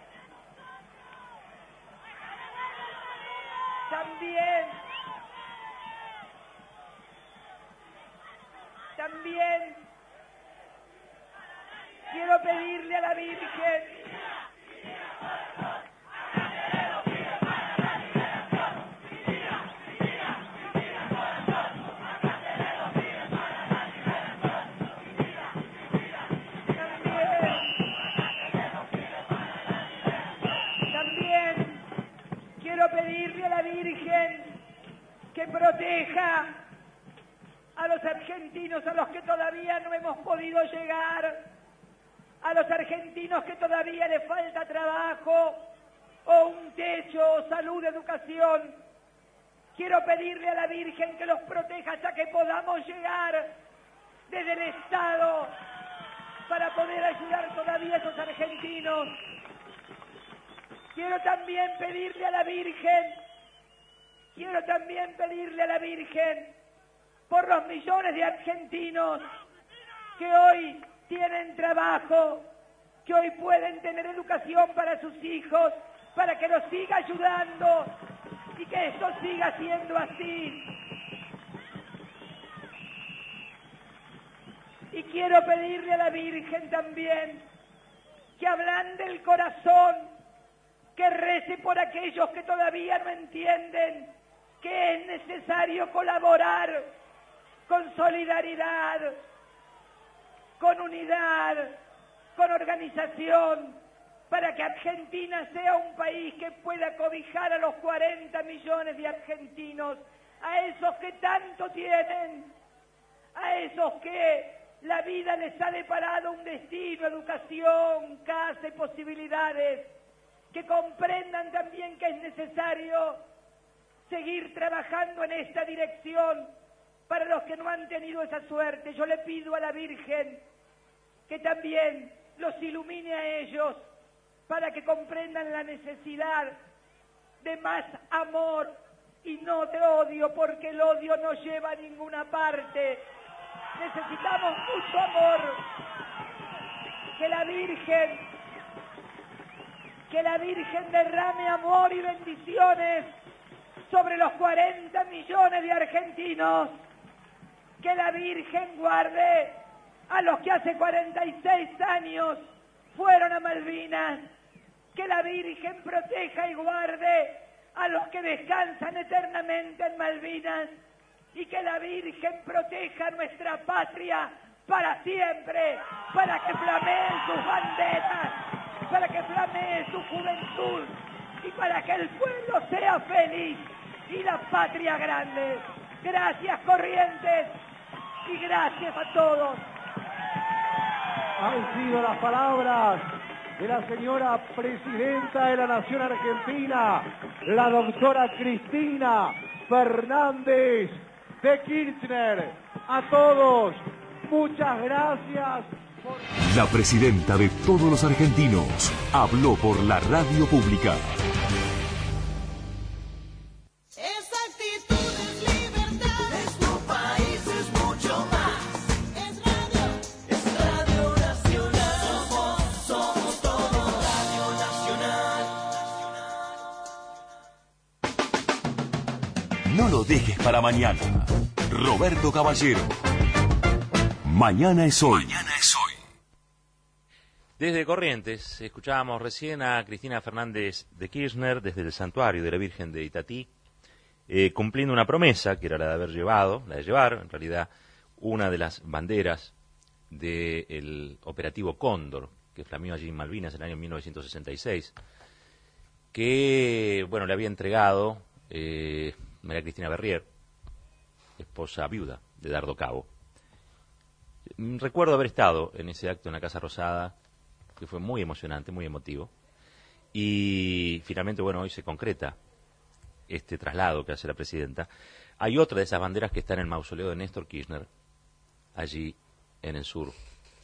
También, también quiero pedirle a la Virgen pedirle a la Virgen que proteja a los argentinos a los que todavía no hemos podido llegar, a los argentinos que todavía les falta trabajo o un techo, o salud, educación. Quiero pedirle a la Virgen que los proteja hasta que podamos llegar desde el Estado para poder ayudar todavía a esos argentinos. Quiero también pedirle a la Virgen, quiero también pedirle a la Virgen por los millones de argentinos que hoy tienen trabajo, que hoy pueden tener educación para sus hijos, para que los siga ayudando y que esto siga siendo así. Y quiero pedirle a la Virgen también que ablande el corazón, que rece por aquellos que todavía no entienden que es necesario colaborar con solidaridad, con unidad, con organización, para que Argentina sea un país que pueda cobijar a los cuarenta millones de argentinos, a esos que tanto tienen, a esos que la vida les ha deparado un destino, educación, casa y posibilidades, que comprendan también que es necesario seguir trabajando en esta dirección para los que no han tenido esa suerte. Yo le pido a la Virgen que también los ilumine a ellos para que comprendan la necesidad de más amor y no de odio, porque el odio no lleva a ninguna parte. Necesitamos mucho amor. Que la Virgen Que la Virgen derrame amor y bendiciones sobre los cuarenta millones de argentinos. Que la Virgen guarde a los que hace cuarenta y seis años fueron a Malvinas. Que la Virgen proteja y guarde a los que descansan eternamente en Malvinas. Y que la Virgen proteja nuestra patria para siempre, para que flameen sus banderas, para que flamee su juventud y para que el pueblo sea feliz y la patria grande. Gracias, Corrientes, y gracias a todos. Han sido las palabras de la señora presidenta de la Nación Argentina, la doctora Cristina Fernández de Kirchner. A todos, muchas gracias. La presidenta de todos los argentinos habló por la radio pública. Esa actitud es libertad, es tu país, es mucho más. Es radio, es Radio Nacional. Somos, somos todos Radio Nacional. No lo dejes para mañana. Roberto Caballero. Mañana es hoy. Mañana es hoy. Desde Corrientes, escuchábamos recién a Cristina Fernández de Kirchner desde el santuario de la Virgen de Itatí, eh, cumpliendo una promesa que era la de haber llevado, la de llevar, en realidad, una de las banderas del operativo Cóndor, que flameó allí en Malvinas en el año mil novecientos sesenta y seis, que, bueno, le había entregado eh, María Cristina Berrier, esposa viuda de Dardo Cabo. Recuerdo haber estado en ese acto en la Casa Rosada, que fue muy emocionante, muy emotivo, y finalmente, bueno, hoy se concreta este traslado que hace la presidenta, hay otra de esas banderas que está en el mausoleo de Néstor Kirchner, allí en el sur.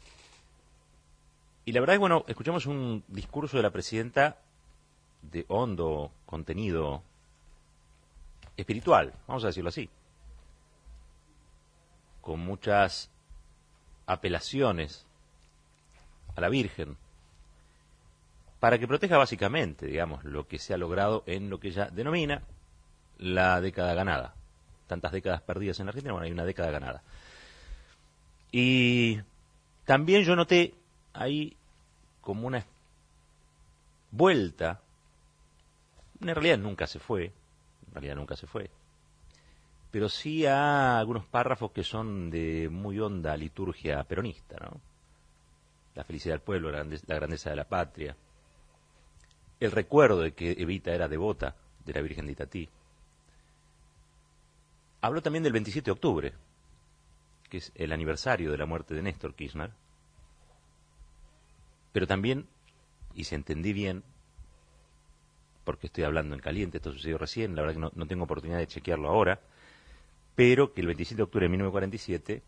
Y la verdad es, bueno, escuchamos un discurso de la presidenta de hondo contenido espiritual, vamos a decirlo así, con muchas apelaciones a la Virgen, para que proteja básicamente, digamos, lo que se ha logrado en lo que ella denomina la década ganada. Tantas décadas perdidas en la Argentina, bueno, hay una década ganada. Y también yo noté ahí como una vuelta, en realidad nunca se fue, en realidad nunca se fue, pero sí a algunos párrafos que son de muy honda liturgia peronista, ¿no? La felicidad del pueblo, la grandeza, la grandeza de la patria, el recuerdo de que Evita era devota de la Virgen de Itatí. Habló también del veintisiete de octubre, que es el aniversario de la muerte de Néstor Kirchner, pero también, y si entendí bien, porque estoy hablando en caliente, esto sucedió recién, la verdad que no, no tengo oportunidad de chequearlo ahora, pero que el veintisiete de octubre de mil novecientos cuarenta y siete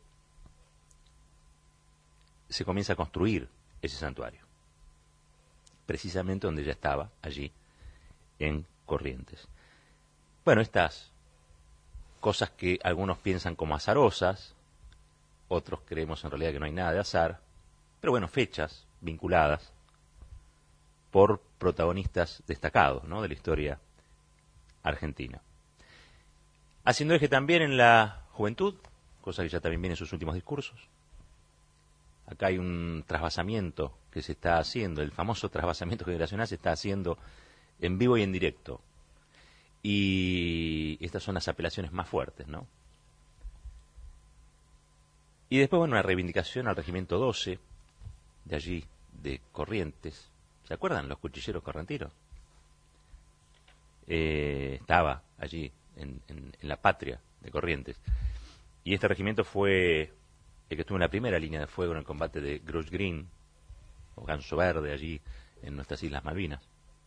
se comienza a construir ese santuario, precisamente donde ya estaba, allí, en Corrientes. Bueno, estas cosas que algunos piensan como azarosas, otros creemos en realidad que no hay nada de azar, pero bueno, fechas vinculadas por protagonistas destacados, ¿no?, de la historia argentina. Haciendo eje también en la juventud, cosa que ya también viene en sus últimos discursos. Acá hay un trasvasamiento que se está haciendo, el famoso trasvasamiento generacional se está haciendo en vivo y en directo. Y estas son las apelaciones más fuertes, ¿no? Y después, bueno, una reivindicación al Regimiento doce, de allí, de Corrientes. ¿Se acuerdan los cuchilleros correntinos? Eh, estaba allí, en, en, en la patria de Corrientes. Y este regimiento fue el que estuvo en la primera línea de fuego en el combate de Grush Green, o Ganso Verde, allí en nuestras Islas Malvinas.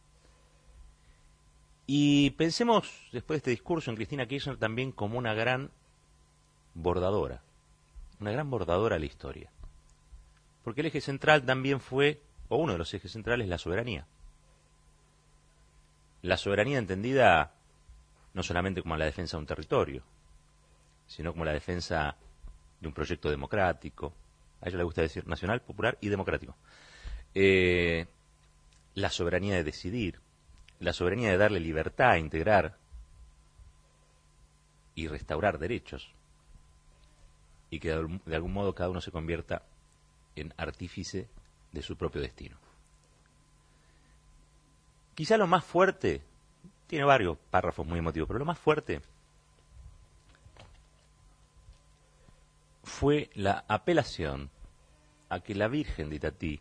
Y pensemos, después de este discurso, en Cristina Kirchner también como una gran bordadora, una gran bordadora de la historia. Porque el eje central también fue, o uno de los ejes centrales, la soberanía. La soberanía entendida no solamente como la defensa de un territorio, sino como la defensa de un proyecto democrático, a ella le gusta decir nacional, popular y democrático. Eh, la soberanía de decidir, la soberanía de darle libertad a integrar y restaurar derechos, y que de algún modo cada uno se convierta en artífice de su propio destino. Quizá lo más fuerte, tiene varios párrafos muy emotivos, pero lo más fuerte fue la apelación a que la Virgen de Itatí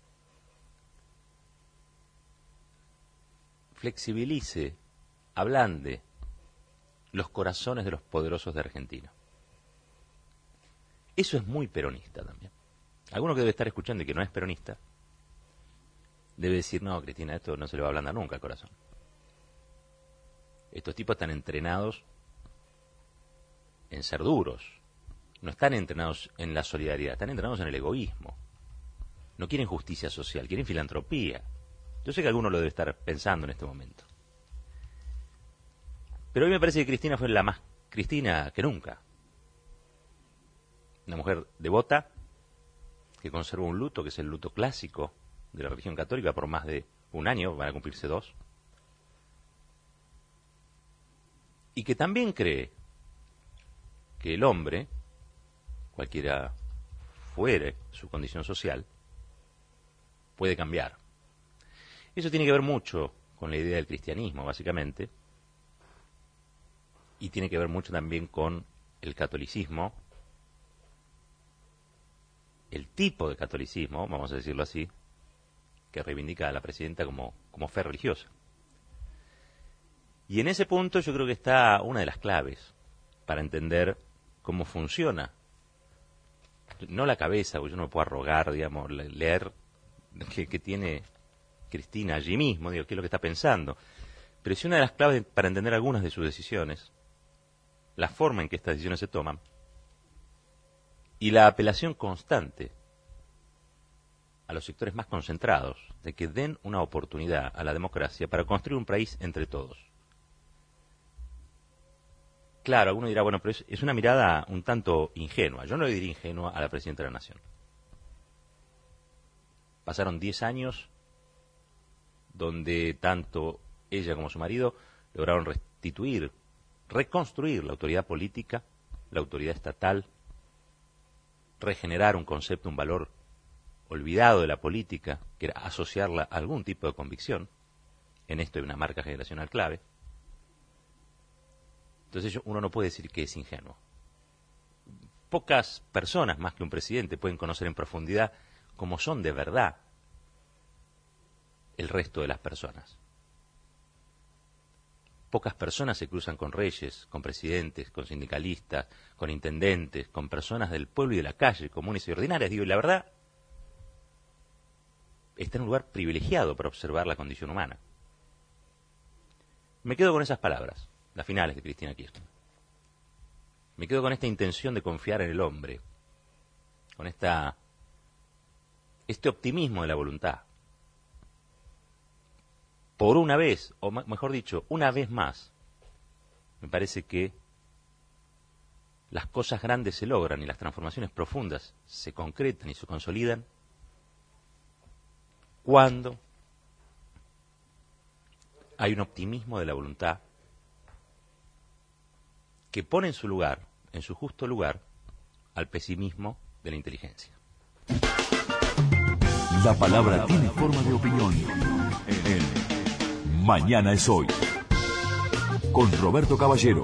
flexibilice, ablande los corazones de los poderosos de Argentina. Eso es muy peronista también. Alguno que debe estar escuchando y que no es peronista debe decir, no, Cristina, esto no se le va a ablandar nunca al corazón. Estos tipos están entrenados en ser duros. No están entrenados en la solidaridad, están entrenados en el egoísmo. No quieren justicia social, quieren filantropía. Yo sé que alguno lo debe estar pensando en este momento. Pero hoy me parece que Cristina fue la más Cristina que nunca. Una mujer devota que conserva un luto, que es el luto clásico de la religión católica por más de un año, van a cumplirse dos. Y que también cree que el hombre, cualquiera fuere su condición social, puede cambiar. Eso tiene que ver mucho con la idea del cristianismo, básicamente, y tiene que ver mucho también con el catolicismo, el tipo de catolicismo, vamos a decirlo así, que reivindica a la presidenta como, como fe religiosa. Y en ese punto yo creo que está una de las claves para entender cómo funciona, no la cabeza, porque yo no me puedo arrogar, digamos, leer que, que tiene Cristina allí mismo, digo, qué es lo que está pensando, Pero si una de las claves para entender algunas de sus decisiones, la forma en que estas decisiones se toman, y la apelación constante a los sectores más concentrados de que den una oportunidad a la democracia para construir un país entre todos. Claro, alguno dirá, bueno, pero es, es una mirada un tanto ingenua. Yo no le diría ingenua a la Presidenta de la Nación. Pasaron diez años donde tanto ella como su marido lograron restituir, reconstruir la autoridad política, la autoridad estatal, regenerar un concepto, un valor olvidado de la política, que era asociarla a algún tipo de convicción. En esto hay una marca generacional clave. Entonces uno no puede decir que es ingenuo. Pocas personas, más que un presidente, pueden conocer en profundidad cómo son de verdad el resto de las personas. Pocas personas se cruzan con reyes, con presidentes, con sindicalistas, con intendentes, con personas del pueblo y de la calle, comunes y ordinarias. Digo, y la verdad, está en un lugar privilegiado para observar la condición humana. Me quedo con esas palabras, las finales de Cristina Kirchner. Me quedo con esta intención de confiar en el hombre, con esta, este optimismo de la voluntad. Por una vez, o mejor dicho, una vez más, me parece que las cosas grandes se logran y las transformaciones profundas se concretan y se consolidan cuando hay un optimismo de la voluntad que pone en su lugar, en su justo lugar, al pesimismo de la inteligencia. La palabra tiene forma de opinión en Mañana es Hoy, con Roberto Caballero.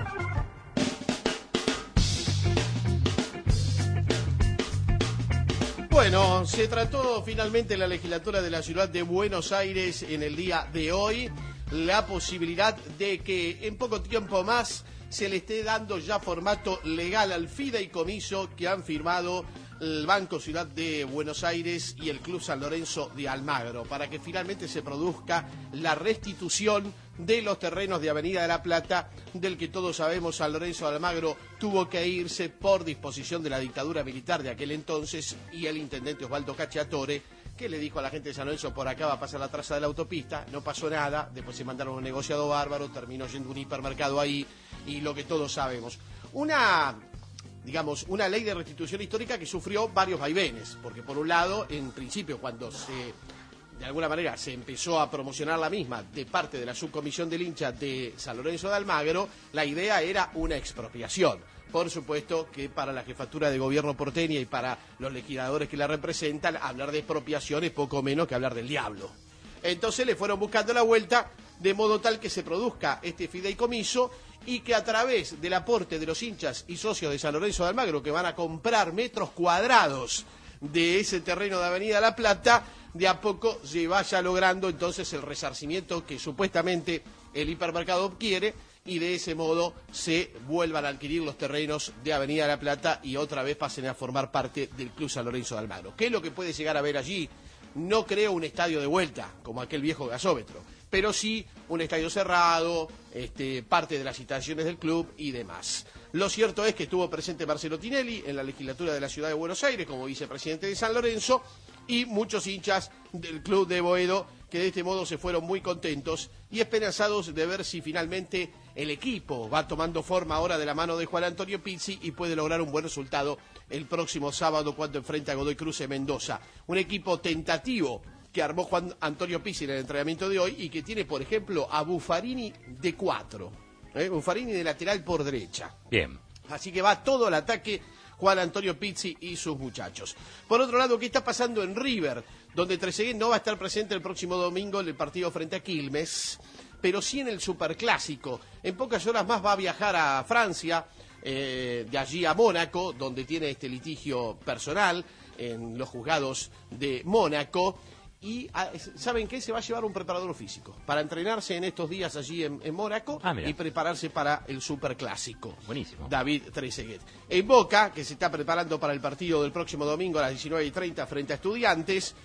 Bueno, se trató finalmente en la legislatura de la ciudad de Buenos Aires en el día de hoy la posibilidad de que en poco tiempo más se le esté dando ya formato legal al fideicomiso que han firmado el Banco Ciudad de Buenos Aires y el Club San Lorenzo de Almagro, para que finalmente se produzca la restitución de los terrenos de Avenida de la Plata, del que todos sabemos San Lorenzo de Almagro tuvo que irse por disposición de la dictadura militar de aquel entonces, y el intendente Osvaldo Cacciatore, que le dijo a la gente de San Lorenzo, por acá va a pasar la traza de la autopista, no pasó nada, después se mandaron un negociado bárbaro, terminó yendo un hipermercado ahí, y lo que todos sabemos. Una... digamos, una ley de restitución histórica que sufrió varios vaivenes, porque por un lado, en principio, cuando se, de alguna manera, se empezó a promocionar la misma de parte de la subcomisión del hincha de San Lorenzo de Almagro, la idea era una expropiación. Por supuesto que para la jefatura de gobierno porteña y para los legisladores que la representan, hablar de expropiación es poco menos que hablar del diablo. Entonces le fueron buscando la vuelta, de modo tal que se produzca este fideicomiso y que a través del aporte de los hinchas y socios de San Lorenzo de Almagro, que van a comprar metros cuadrados de ese terreno de Avenida La Plata, de a poco se vaya logrando entonces el resarcimiento que supuestamente el hipermercado quiere, y de ese modo se vuelvan a adquirir los terrenos de Avenida La Plata y otra vez pasen a formar parte del Club San Lorenzo de Almagro. ¿Qué es lo que puede llegar a ver allí? No creo un estadio de vuelta, como aquel viejo gasómetro, pero sí un estadio cerrado, este, parte de las instalaciones del club y demás. Lo cierto es que estuvo presente Marcelo Tinelli en la legislatura de la ciudad de Buenos Aires como vicepresidente de San Lorenzo, y muchos hinchas del club de Boedo que de este modo se fueron muy contentos y esperanzados de ver si finalmente el equipo va tomando forma ahora de la mano de Juan Antonio Pizzi y puede lograr un buen resultado el próximo sábado cuando enfrenta a Godoy Cruz en Mendoza. Un equipo tentativo que armó Juan Antonio Pizzi en el entrenamiento de hoy y que tiene, por ejemplo, a Buffarini de cuatro. ¿eh? Buffarini de lateral por derecha. Bien. Así que va todo el ataque Juan Antonio Pizzi y sus muchachos. Por otro lado, ¿qué está pasando en River? Donde Trezeguet no va a estar presente el próximo domingo en el partido frente a Quilmes, pero sí en el Superclásico. En pocas horas más va a viajar a Francia, eh, de allí a Mónaco, donde tiene este litigio personal en los juzgados de Mónaco. Y, ¿saben qué? Se va a llevar un preparador físico para entrenarse en estos días allí en, en Mónaco ah, y prepararse para el Superclásico. Buenísimo. David Trezeguet. En Boca, que se está preparando para el partido del próximo domingo a las diecinueve y treinta frente a Estudiantes,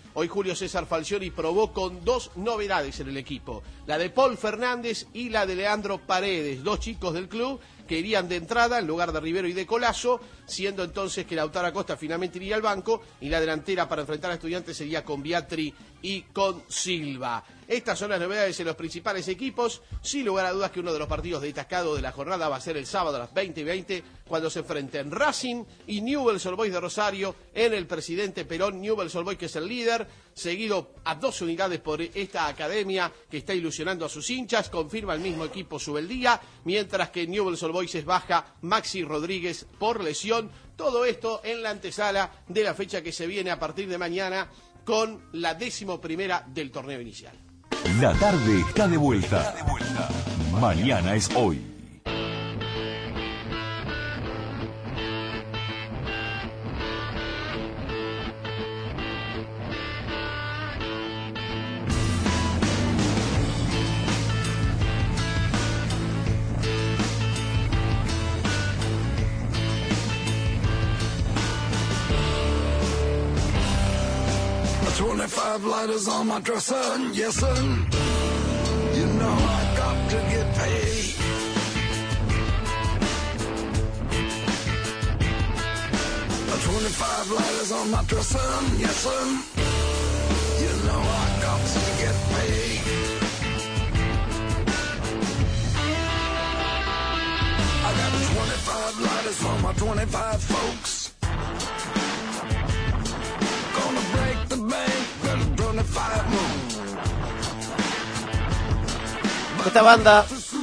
Hoy Julio César Falcioni probó con dos novedades en el equipo, la de Paul Fernández y la de Leandro Paredes, dos chicos del club que irían de entrada en lugar de Rivero y de Colazo, siendo entonces que Lautaro Acosta finalmente iría al banco y la delantera para enfrentar a Estudiantes sería con Biatri y con Silva. Estas son las novedades en los principales equipos. Sin lugar a dudas que uno de los partidos destacados de la jornada va a ser el sábado a las veinte y veinte, cuando se enfrenten Racing y Newell's Old Boys de Rosario en el Presidente Perón. Newell's Old Boys, que es el líder, seguido a dos unidades por esta academia que está ilusionando a sus hinchas. Confirma el mismo equipo Subeldía, mientras que Newell's Old Boys es baja Maxi Rodríguez por lesión. Todo esto en la antesala de la fecha que se viene a partir de mañana con la décimo primera del torneo inicial. La tarde está de vuelta. Mañana es hoy. twenty-five lighters on my dresser, yes sir. You know I got to get paid. twenty-five lighters on my dresser, yes sir. You know I got to get paid. I got twenty-five lighters for my twenty-five folks. Gonna break the bank, got twenty-five more. Esta banda,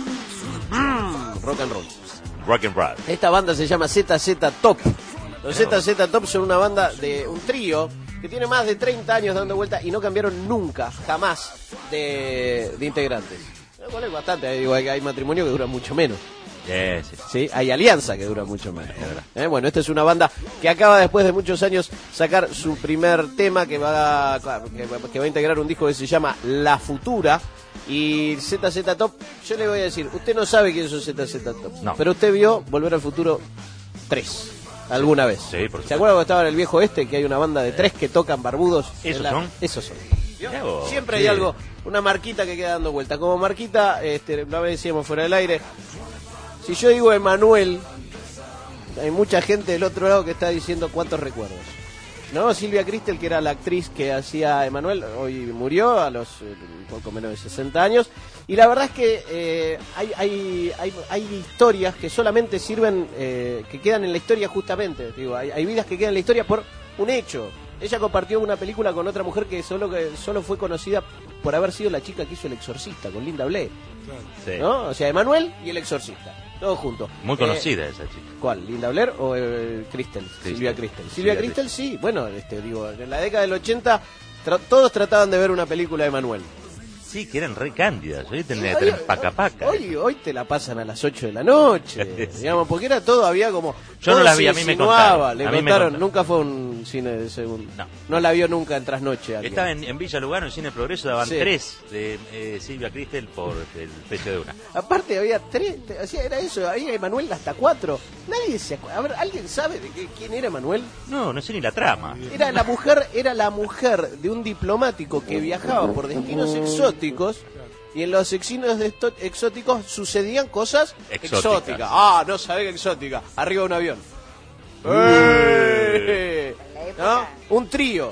mmm, rock and roll. Rock and roll. Esta banda se llama Z Z Top. Los Z Z Top son una banda de un trío que tiene más de treinta años dando vuelta y no cambiaron nunca, jamás, de, de integrantes. Lo cual es bastante, digo, hay, hay matrimonio que dura mucho menos. Yes, yes. Sí, hay alianza que dura mucho menos. ¿Eh? Bueno, esta es una banda que acaba después de muchos años sacar su primer tema que va, que, que va a integrar un disco que se llama La Futura. Y Z Z Top, yo le voy a decir, usted no sabe quién son Z Z Top, no. Pero usted vio Volver al Futuro tres alguna vez. Sí, por ¿Se acuerda cuando estaba en el viejo este que hay una banda de tres que tocan barbudos? ¿Esos la... son? Esos son. Oh, Siempre sí. hay algo, una marquita que queda dando vuelta. Como marquita, este, una vez decíamos fuera del aire, si yo digo Emanuel, hay mucha gente del otro lado que está diciendo cuántos recuerdos. No, Silvia Cristel, que era la actriz que hacía Emanuel, hoy murió a los eh, un poco menos de sesenta años. Y la verdad es que eh, hay, hay, hay, hay historias que solamente sirven, eh, que quedan en la historia justamente. Digo, hay, hay vidas que quedan en la historia por un hecho. Ella compartió una película con otra mujer que solo, que solo fue conocida por haber sido la chica que hizo El Exorcista, con Linda Blair. Sí. ¿No? O sea, Emanuel y El Exorcista. Todos juntos. Muy conocida Eh, esa chica. ¿Cuál? ¿Linda Blair o eh, Cristel? Silvia Cristel. Silvia Silvia Cristel, sí. Bueno, este, digo, en la década del ochenta tra- todos trataban de ver una película de Emanuel. Sí, que eran re cándidas. Hoy tendría Sí, que hoy- tener paca paca. Hoy, hoy te la pasan a las ocho de la noche, digamos, porque era todo, había como... Yo no todo la se vi, a mí me insinuaba, contaron, le a mí me contaron, contaron. nunca fue un cine de segundo. No. No la vio nunca en trasnoche alguien. Estaba en, en Villa Lugano, en Cine Progreso, daban Sí. tres de eh, Silvia Cristel por el precio de una. Aparte había tres, te- así era eso, había Emanuel hasta cuatro. Nadie se acuerda. A ver, ¿alguien sabe de qué- quién era Emanuel? No, no sé ni la trama. Era la mujer, era la mujer de un diplomático que viajaba por destinos exóticos y en los destinos de esto- exóticos sucedían cosas Exóticas. exóticas. Ah, no sabés qué exótica. Arriba de un avión. ¡Eh! ¿No? Un trío.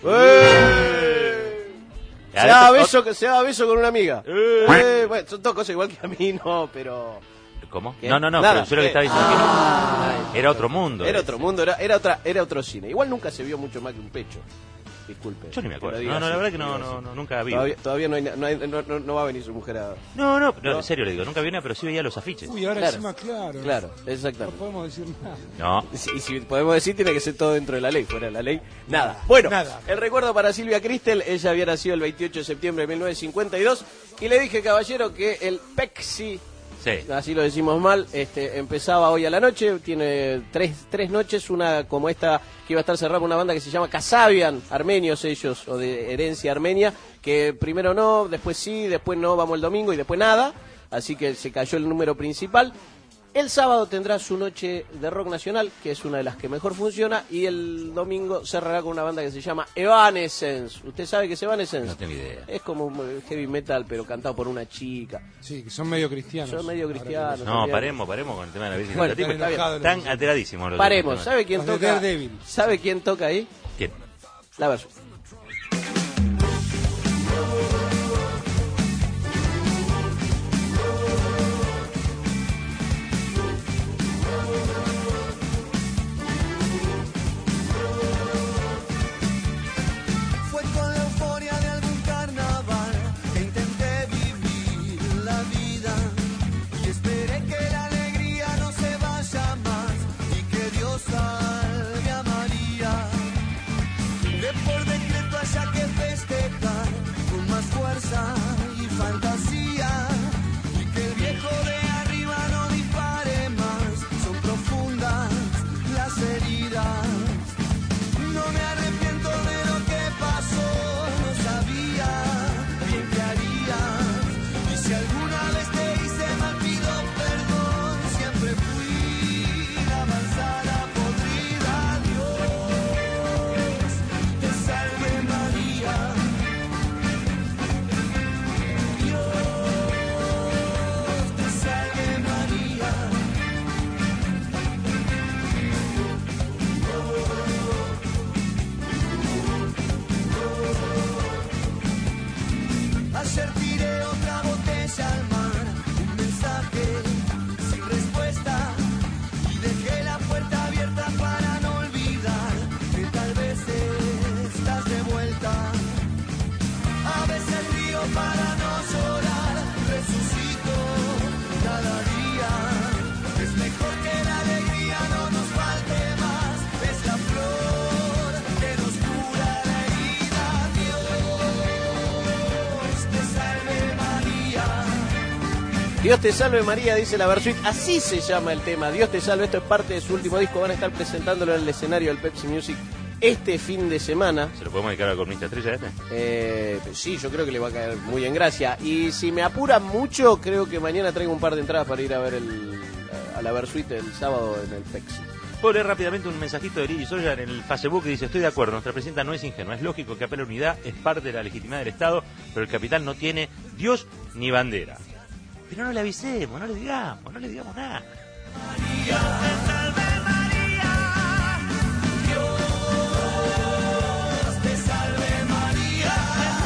¡Eh! Se Ahora daba te- beso, que se daba beso con una amiga. Eh, bueno, son dos cosas igual que a mí, no, pero... ¿Cómo? ¿Qué? No, no, no, Nada. pero yo lo que Eh, estaba diciendo ah, que era otro mundo. Era ese. otro mundo, era, era otra, era otro cine. Igual nunca se vio mucho más que un pecho. Disculpe. Yo ni me que lo acuerdo. diga No, no, la así, verdad que lo no, diga no, así. no, nunca vi. Todavía, todavía no, hay, na- no, hay- no, no- no va a venir su mujer a... No, no, no, ¿No? en serio le digo, nunca vi una, pero sí veía los afiches. Uy, ahora Claro. encima, claro. Claro, No exactamente. podemos decir nada. No. Y si, y si podemos decir, tiene que ser todo dentro de la ley. Fuera de la ley, nada. Bueno, Nada. el recuerdo para Silvia Cristel. Ella había nacido el veintiocho de septiembre de mil novecientos cincuenta y dos. Y le dije, caballero, que el Pexi, Sí. así lo decimos mal, este, empezaba hoy a la noche. Tiene tres, tres noches, una como esta que iba a estar cerrada con una banda que se llama Kasabian, armenios ellos, o de herencia armenia, que primero no, después sí, después no, vamos el domingo y después nada. Así que se cayó el número principal. El sábado tendrá su noche de rock nacional, que es una de las que mejor funciona, y el domingo cerrará con una banda que se llama Evanescence. ¿Usted sabe qué es Evanescence? No tengo idea. Es como un heavy metal, pero cantado por una chica. Sí, que son medio cristianos. Son medio cristianos. No, también. paremos, paremos con el tema de la Virgen. Bueno, Bueno, están enojados están los- alteradísimos los Paremos. dos. ¿Sabe quién Los de toca? Daredevil. ¿Sabe quién toca ahí? ¿Quién? La Versuit. Fue con la euforia de algún carnaval que intenté vivir la vida y esperé que la alegría no se vaya más y que Dios salve a María. De por decreto haya que festejar con más fuerza y fantasía y que el viejo de arriba no dispare más. Son profundas las heridas. No me arrepiento de lo que pasó, no sabía bien qué haría. Y si alguna vez te hice mal pido perdón, siempre fui la manzana podrida. Dios te salve María. Dios te salve María. Ayer tiré otra botella al mar, un mensaje sin respuesta y dejé la puerta abierta para no olvidar que tal vez estás de vuelta. A veces río para no llorar, resucito cada día. Es mejor que la alegría no nos falte más, es la flor que nos cura la herida. Dios te salve María. Dios te salve María, dice la Versuit. Así se llama el tema. Dios te salve. Esto es parte de su último disco. Van a estar presentándolo en el escenario del Pepsi Music este fin de semana. ¿Se lo podemos dedicar al columnista estrella este? Eh, sí, yo creo que le va a caer muy en gracia. Y si me apuran mucho, creo que mañana traigo un par de entradas para ir a ver el, a la Versuit el sábado en el Pepsi. Puedo leer rápidamente un mensajito de Lili Soya en el Facebook que dice: estoy de acuerdo, nuestra presidenta no es ingenua, es lógico que apele a unidad, es parte de la legitimidad del Estado, pero el capital no tiene Dios ni bandera. Pero no le avisemos, no le digamos, no le digamos nada. Dios te salve María.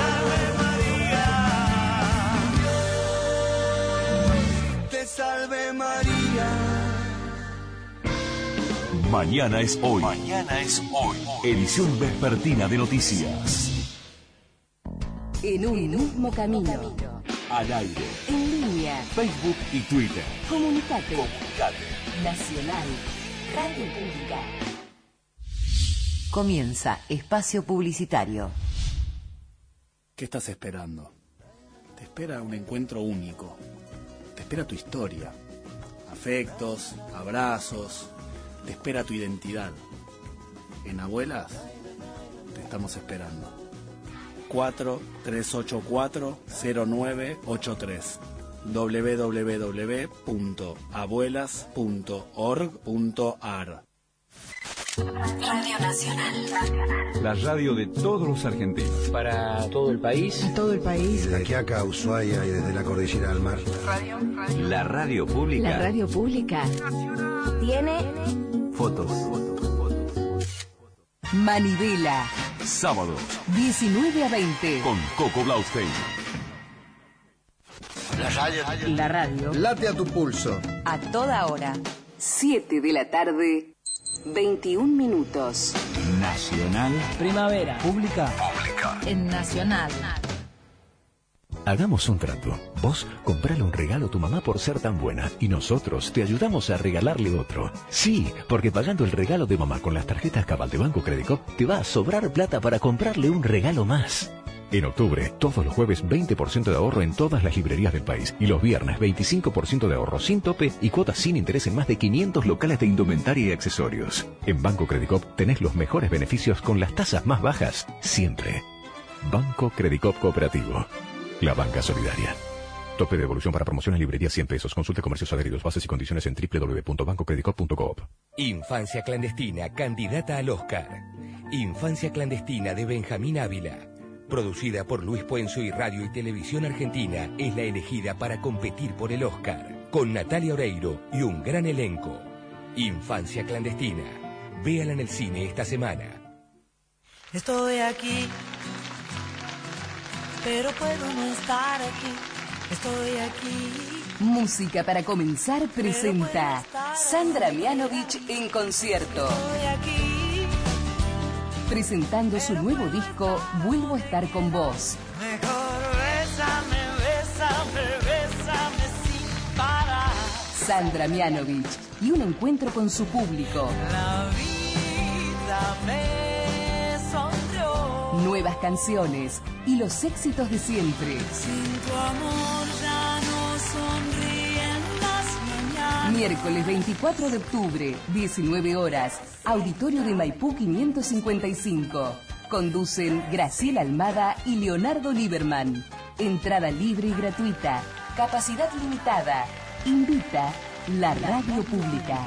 Dios te salve María. Mañana es hoy. Mañana es hoy. Edición vespertina de noticias. En un mismo camino. Al aire. En línea. Facebook y Twitter. Comunicate. Comunicate. Nacional. Radio Pública. Comienza espacio publicitario. ¿Qué estás esperando? Te espera un encuentro único. Te espera tu historia. Afectos, abrazos. Te espera tu identidad. En Abuelas te estamos esperando. cuatro tres ocho cuatro cero nueve ocho tres doble u doble u doble u punto abuelas punto org punto ar. Radio Nacional. La radio de todos los argentinos. Para todo el país. Todo el país. Desde Quiaca a Ushuaia y desde la cordillera al mar. Radio, radio. La radio pública. La radio pública. Tiene Fotos. Manivela. Sábado. diecinueve a veinte. Con Coco Blaustein. La radio. La radio. Late a tu pulso. A toda hora. siete de la tarde. veintiún minutos. Nacional. Primavera. Pública. Pública. En Nacional. Hagamos un trato. Vos comprale un regalo a tu mamá por ser tan buena y nosotros te ayudamos a regalarle otro. Sí, porque pagando el regalo de mamá con las tarjetas Cabal de Banco Credicop te va a sobrar plata para comprarle un regalo más. En octubre, todos los jueves veinte por ciento de ahorro en todas las librerías del país y los viernes veinticinco por ciento de ahorro sin tope y cuotas sin interés en más de quinientos locales de indumentaria y accesorios. En Banco Credicop tenés los mejores beneficios con las tasas más bajas siempre. Banco Credicop Cooperativo. La banca solidaria. Tope de devolución para promociones librería cien pesos. Consulte comercios adheridos. Bases y condiciones en doble u doble u doble u punto banco credit corp punto coop. Infancia clandestina, candidata al Oscar. Infancia clandestina de Benjamín Ávila. Producida por Luis Puenzo y Radio y Televisión Argentina, es la elegida para competir por el Oscar. Con Natalia Oreiro y un gran elenco. Infancia clandestina. Véala en el cine esta semana. Estoy aquí, pero puedo no estar aquí. Estoy aquí. Música para comenzar presenta Sandra Mianovich en concierto. Estoy aquí. Presentando su nuevo disco Vuelvo a estar con vos. Mejor bésame, bésame, bésame sin parar. Sandra Mianovich y un encuentro con su público. La vida me sonrió. Nuevas canciones y los éxitos de siempre. Sin tu amor ya no sonríen las mañanas. Miércoles veinticuatro de octubre, diecinueve horas, Auditorio de Maipú quinientos cincuenta y cinco. Conducen Graciela Almada y Leonardo Lieberman. Entrada libre y gratuita. Capacidad limitada. Invita la radio pública.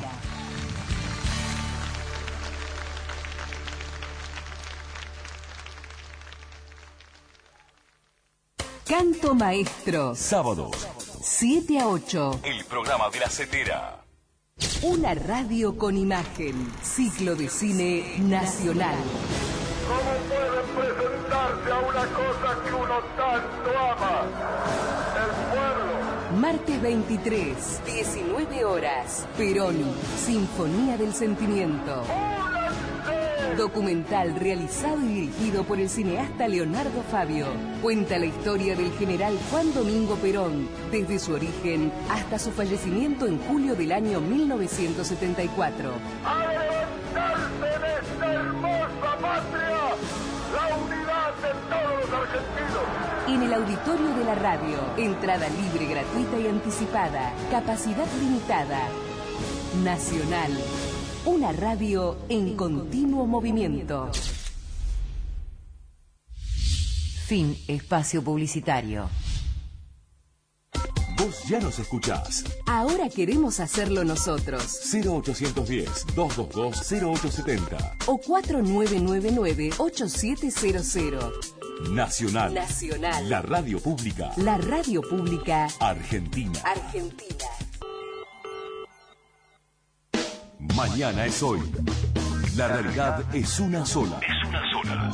Canto Maestro. Sábados, siete a ocho. el programa de la Cetera. Una radio con imagen. Ciclo de cine nacional. ¿Cómo pueden presentarse a una cosa que uno tanto ama? El pueblo. Martes veintitrés, diecinueve horas. Peroni, Sinfonía del Sentimiento. Documental realizado y dirigido por el cineasta Leonardo Fabio. Cuenta la historia del general Juan Domingo Perón, desde su origen hasta su fallecimiento en julio del año mil novecientos setenta y cuatro. ¡A levantarse de esta hermosa patria! ¡La unidad de todos los argentinos! En el auditorio de la radio, entrada libre, gratuita y anticipada, capacidad limitada. Nacional, una radio en continuo movimiento. Fin espacio publicitario. Vos ya nos escuchás. Ahora queremos hacerlo nosotros. cero ochocientos diez, doscientos veintidós, cero ocho setenta. O cuatro nueve nueve nueve, ocho siete cero cero. Nacional. Nacional. La radio pública. La radio pública Argentina. Argentina. Mañana es hoy. La realidad es una sola. Es una sola.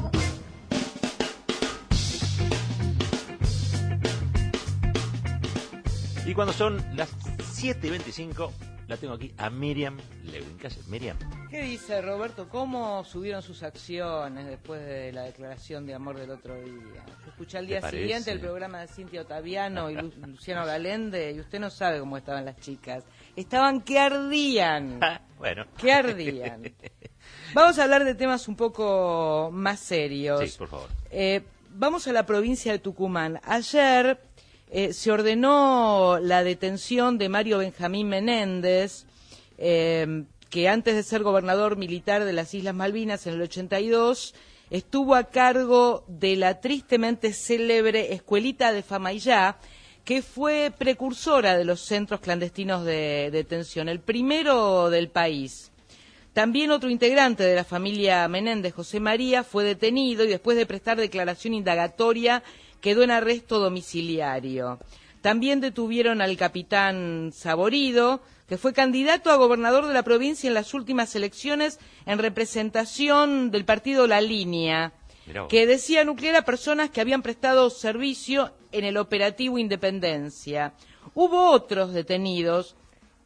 Y cuando son las siete y veinticinco, la tengo aquí a Miriam Lewin. ¿Qué haces, Miriam? ¿Qué dice Roberto? ¿Cómo subieron sus acciones después de la declaración de amor del otro día? Yo escuché al día siguiente el programa de Cintia Ottaviano y Lu- Luciano Galende y usted no sabe cómo estaban las chicas. Estaban que ardían. Bueno. Que ardían. Vamos a hablar de temas un poco más serios. Sí, por favor. Eh, vamos a la provincia de Tucumán. Ayer eh, se ordenó la detención de Mario Benjamín Menéndez, eh, que antes de ser gobernador militar de las Islas Malvinas en el ochenta y dos, estuvo a cargo de la tristemente célebre Escuelita de Famaillá, que fue precursora de los centros clandestinos de detención, el primero del país. También otro integrante de la familia Menéndez, José María, fue detenido y después de prestar declaración indagatoria quedó en arresto domiciliario. También detuvieron al capitán Saborido, que fue candidato a gobernador de la provincia en las últimas elecciones en representación del partido La Línea, que decía nuclear a personas que habían prestado servicio en el operativo Independencia. Hubo otros detenidos.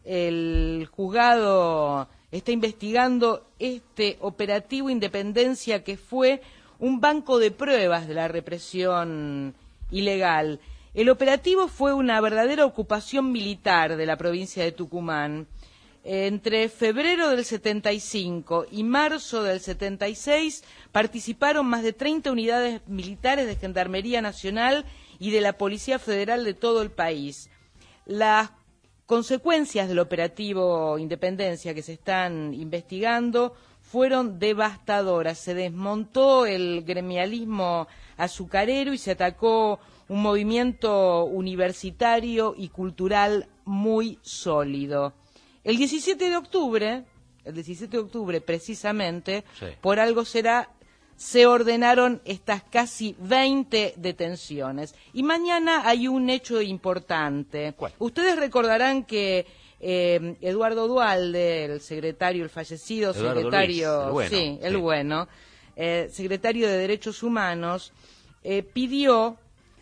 El juzgado está investigando este operativo Independencia, que fue un banco de pruebas de la represión ilegal. El operativo fue una verdadera ocupación militar de la provincia de Tucumán. Entre febrero del setenta y cinco y marzo del setenta y seis participaron más de treinta unidades militares de Gendarmería Nacional y de la Policía Federal de todo el país. Las consecuencias del operativo Independencia que se están investigando fueron devastadoras. Se desmontó el gremialismo azucarero y se atacó un movimiento universitario y cultural muy sólido. El diecisiete de octubre, el diecisiete de octubre precisamente, Sí. por algo será, se ordenaron estas casi veinte detenciones. Y mañana hay un hecho importante. ¿Cuál? Ustedes recordarán que eh, Eduardo Duhalde, el secretario, el fallecido Eduardo secretario, Luis, el bueno, sí, el sí. bueno, eh, secretario de Derechos Humanos, eh, pidió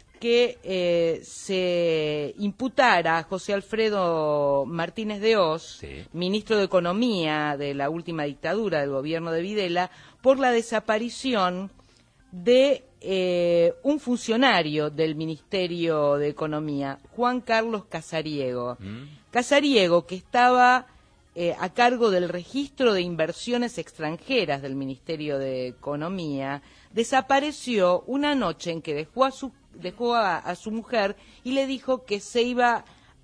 que eh, se imputara a José Alfredo Martínez de Hoz, Sí. ministro de Economía de la última dictadura del gobierno de Videla, por la desaparición de eh, un funcionario del Ministerio de Economía, Juan Carlos Casariego. ¿Mm? Casariego, que estaba eh, a cargo del registro de inversiones extranjeras del Ministerio de Economía, desapareció una noche en que dejó a su dejó a, a su mujer y le dijo que se iba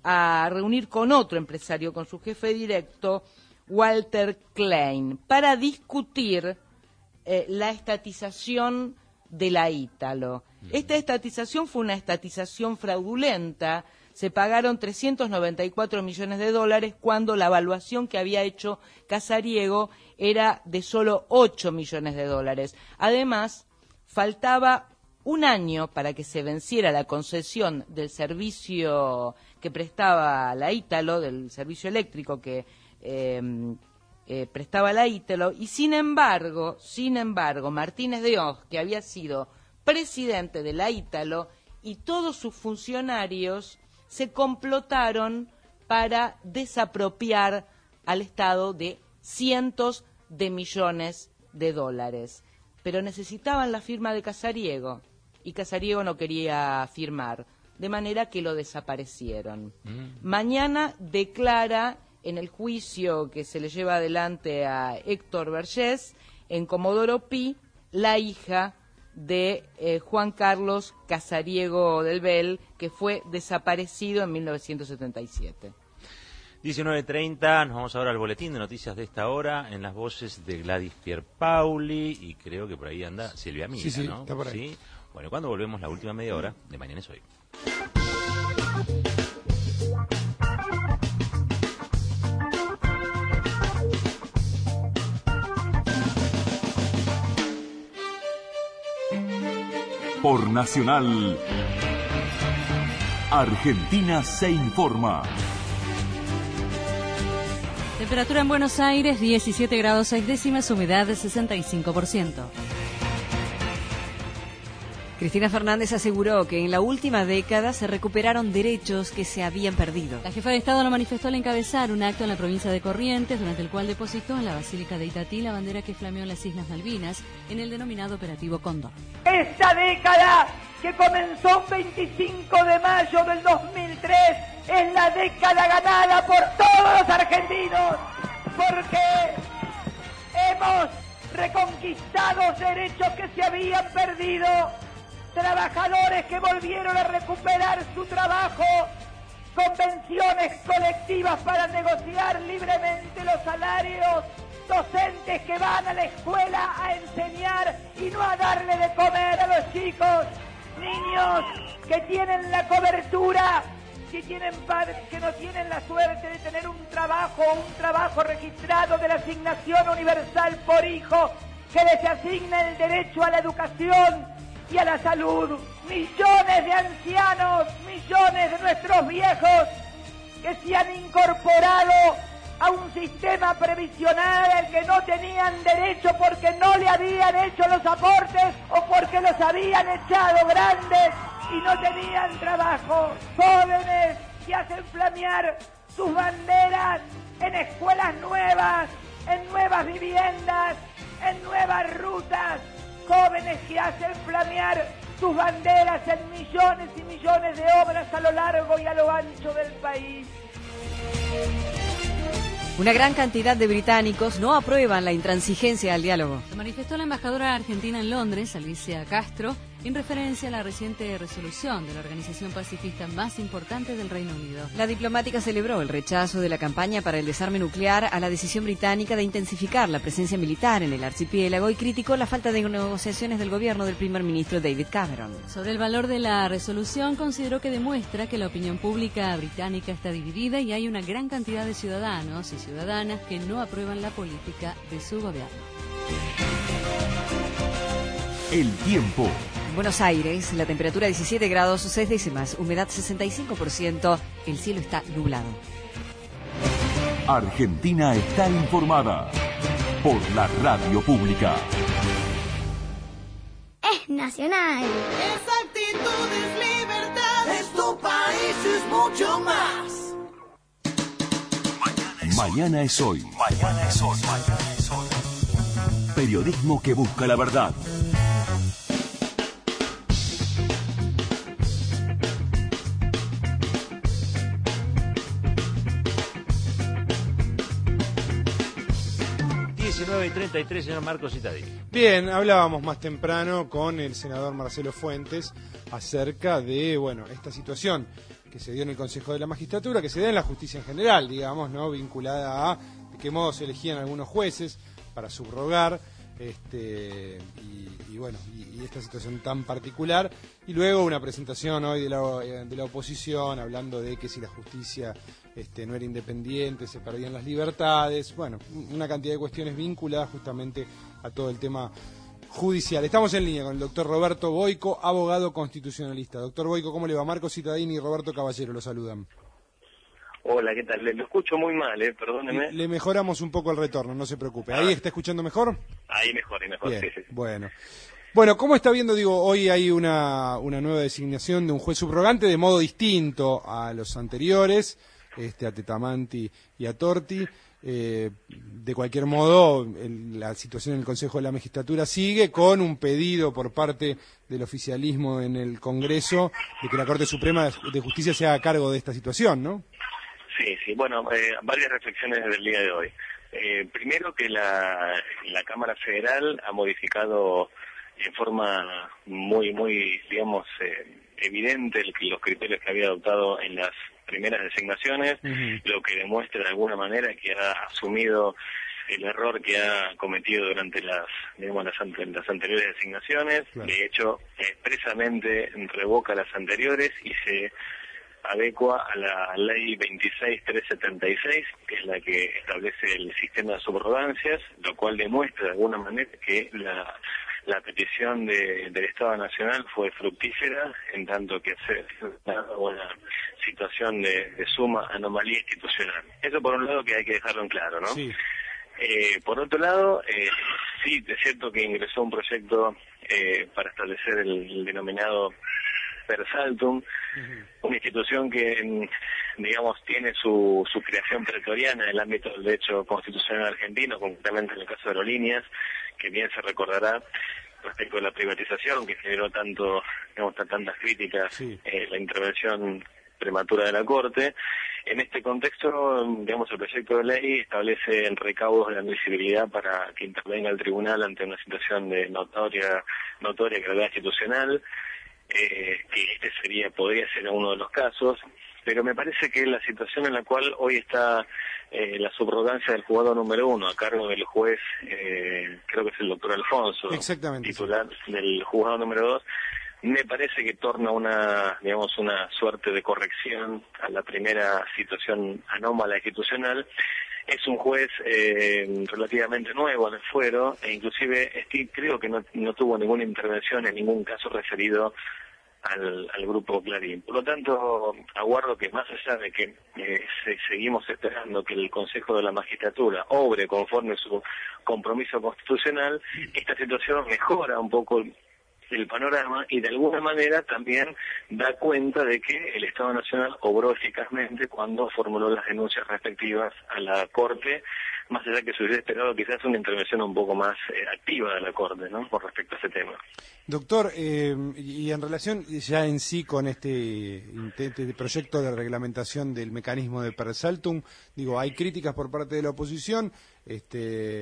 a reunir con otro empresario, con su jefe directo, Walter Klein, para discutir eh, la estatización de la Ítalo. Esta estatización fue una estatización fraudulenta. Se pagaron trescientos noventa y cuatro millones de dólares cuando la evaluación que había hecho Casariego era de solo ocho millones de dólares. Además, faltaba un año para que se venciera la concesión del servicio que prestaba la Ítalo, del servicio eléctrico que eh, eh, prestaba la Ítalo, y sin embargo, sin embargo, Martínez de Hoz, que había sido presidente de la Ítalo, y todos sus funcionarios se complotaron para desapropiar al Estado de cientos de millones de dólares. Pero necesitaban la firma de Casariego, y Casariego no quería firmar, de manera que lo desaparecieron. Mm. Mañana declara en el juicio que se le lleva adelante a Héctor Vergés, en Comodoro Pi, la hija de eh, Juan Carlos Casariego del Bel, que fue desaparecido en mil novecientos setenta y siete. diecinueve treinta, nos vamos ahora al boletín de noticias de esta hora, en las voces de Gladys Pierpauli, y creo que por ahí anda Silvia Mira, Sí, sí, ¿no? está por ahí. ¿Sí? Bueno, cuando volvemos la última media hora de Mañana es Hoy. Por Nacional, Argentina se informa. Temperatura en Buenos Aires, diecisiete grados seis décimas, humedad de sesenta y cinco por ciento. Cristina Fernández aseguró que en la última década se recuperaron derechos que se habían perdido. La jefa de Estado lo manifestó al encabezar un acto en la provincia de Corrientes, durante el cual depositó en la Basílica de Itatí la bandera que flameó en las Islas Malvinas en el denominado Operativo Cóndor. Esta década que comenzó un veinticinco de mayo del dos mil tres es la década ganada por todos los argentinos, porque hemos reconquistado derechos que se habían perdido, trabajadores que volvieron a recuperar su trabajo, convenciones colectivas para negociar libremente los salarios, docentes que van a la escuela a enseñar y no a darle de comer a los chicos, niños que tienen la cobertura, que tienen padres que no tienen la suerte de tener un trabajo, un trabajo registrado de la asignación universal por hijo, que les asigna el derecho a la educación y a la salud. Millones de ancianos, millones de nuestros viejos que se han incorporado a un sistema previsional al que no tenían derecho porque no le habían hecho los aportes o porque los habían echado grandes y no tenían trabajo. Jóvenes que hacen flamear sus banderas en escuelas nuevas, en nuevas viviendas, en nuevas rutas. Jóvenes que hacen flamear sus banderas en millones y millones de obras a lo largo y a lo ancho del país. Una gran cantidad de británicos no aprueban la intransigencia al diálogo. Lo manifestó la embajadora argentina en Londres, Alicia Castro, en referencia a la reciente resolución de la organización pacifista más importante del Reino Unido. La diplomática celebró el rechazo de la campaña para el desarme nuclear a la decisión británica de intensificar la presencia militar en el archipiélago y criticó la falta de negociaciones del gobierno del primer ministro David Cameron. Sobre el valor de la resolución, consideró que demuestra que la opinión pública británica está dividida y hay una gran cantidad de ciudadanos y ciudadanas que no aprueban la política de su gobierno. El tiempo. En Buenos Aires, la temperatura diecisiete grados, seis décimas, humedad sesenta y cinco por ciento, el cielo está nublado. Argentina está informada por la radio pública. Es nacional. Esa actitud es libertad. Es tu país, es mucho más. Mañana es hoy. Mañana es hoy. Mañana es hoy. Periodismo que busca la verdad. diecinueve y treinta y tres, señor Marcos Citadini. Bien, hablábamos más temprano con el senador Marcelo Fuentes acerca de, bueno, esta situación que se dio en el Consejo de la Magistratura, que se da en la justicia en general, digamos, ¿no? Vinculada a de qué modo se elegían algunos jueces para subrogar, este, y, y bueno, y, y esta situación tan particular. Y luego una presentación hoy de la, de la oposición hablando de que si la justicia este, no era independiente, se perdían las libertades, bueno, una cantidad de cuestiones vinculadas justamente a todo el tema judicial. Estamos en línea con el doctor Roberto Boico, abogado constitucionalista. Doctor Boico, ¿cómo le va? Marco Citadini y Roberto Caballero lo saludan. Hola, ¿qué tal? Le, lo escucho muy mal, eh, perdóneme. Le mejoramos un poco el retorno, no se preocupe. ¿Ahí está escuchando mejor? Ahí mejor, ahí mejor, Bien, sí, sí. Bueno. Bueno, ¿cómo está viendo? Digo, hoy hay una, una nueva designación de un juez subrogante de modo distinto a los anteriores, este, a Tetamanti y a Torti. Eh, de cualquier modo, el, la situación en el Consejo de la Magistratura sigue con un pedido por parte del oficialismo en el Congreso de que la Corte Suprema de Justicia se haga cargo de esta situación, ¿no? Sí, sí, bueno, eh, varias reflexiones del día de hoy. Eh, primero que la, la Cámara Federal ha modificado en forma muy, muy, digamos, eh, evidente el, los criterios que había adoptado en las primeras designaciones, uh-huh. Lo que demuestra de alguna manera que ha asumido el error que ha cometido durante las, digamos, las, las anteriores designaciones. Claro. De hecho, expresamente revoca las anteriores y se adecua a la ley veintiséis mil trescientos setenta y seis, que es la que establece el sistema de subrogancias, lo cual demuestra de alguna manera que la, la petición de, del Estado Nacional fue fructífera, en tanto que se una situación de, de suma anomalía institucional. Eso por un lado que hay que dejarlo en claro, ¿no? Sí. Eh, por otro lado, eh, sí, es cierto que ingresó un proyecto eh, para establecer el, el denominado Per Saltum, uh-huh. Una institución que, digamos, tiene su, su creación pretoriana en el ámbito del derecho constitucional argentino, concretamente en el caso de aerolíneas, que bien se recordará respecto a la privatización, que generó tanto, digamos, tantas críticas, sí. eh, la intervención prematura de la Corte. En este contexto, digamos, el proyecto de ley establece recaudos de admisibilidad para que intervenga el tribunal ante una situación de notoria, notoria gravedad institucional. Eh, que este sería podría ser uno de los casos, pero me parece que la situación en la cual hoy está eh, la subrogancia del juzgado número uno a cargo del juez, eh, creo que es el doctor Alfonso, titular sí. del juzgado número dos, me parece que torna una, digamos, una suerte de corrección a la primera situación anómala institucional. Es un juez eh, relativamente nuevo en el fuero, e inclusive Steve creo que no, no tuvo ninguna intervención en ningún caso referido al, al grupo Clarín. Por lo tanto, aguardo que más allá de que eh, se, seguimos esperando que el Consejo de la Magistratura obre conforme su compromiso constitucional, esta situación mejora un poco el, el panorama y de alguna manera también da cuenta de que el Estado Nacional obró eficazmente cuando formuló las denuncias respectivas a la Corte, más allá que se hubiera esperado quizás una intervención un poco más eh, activa de la Corte, ¿no?, con respecto a ese tema. Doctor, eh, y en relación ya en sí con este, este proyecto de reglamentación del mecanismo de Per Saltum, digo, hay críticas por parte de la oposición, este...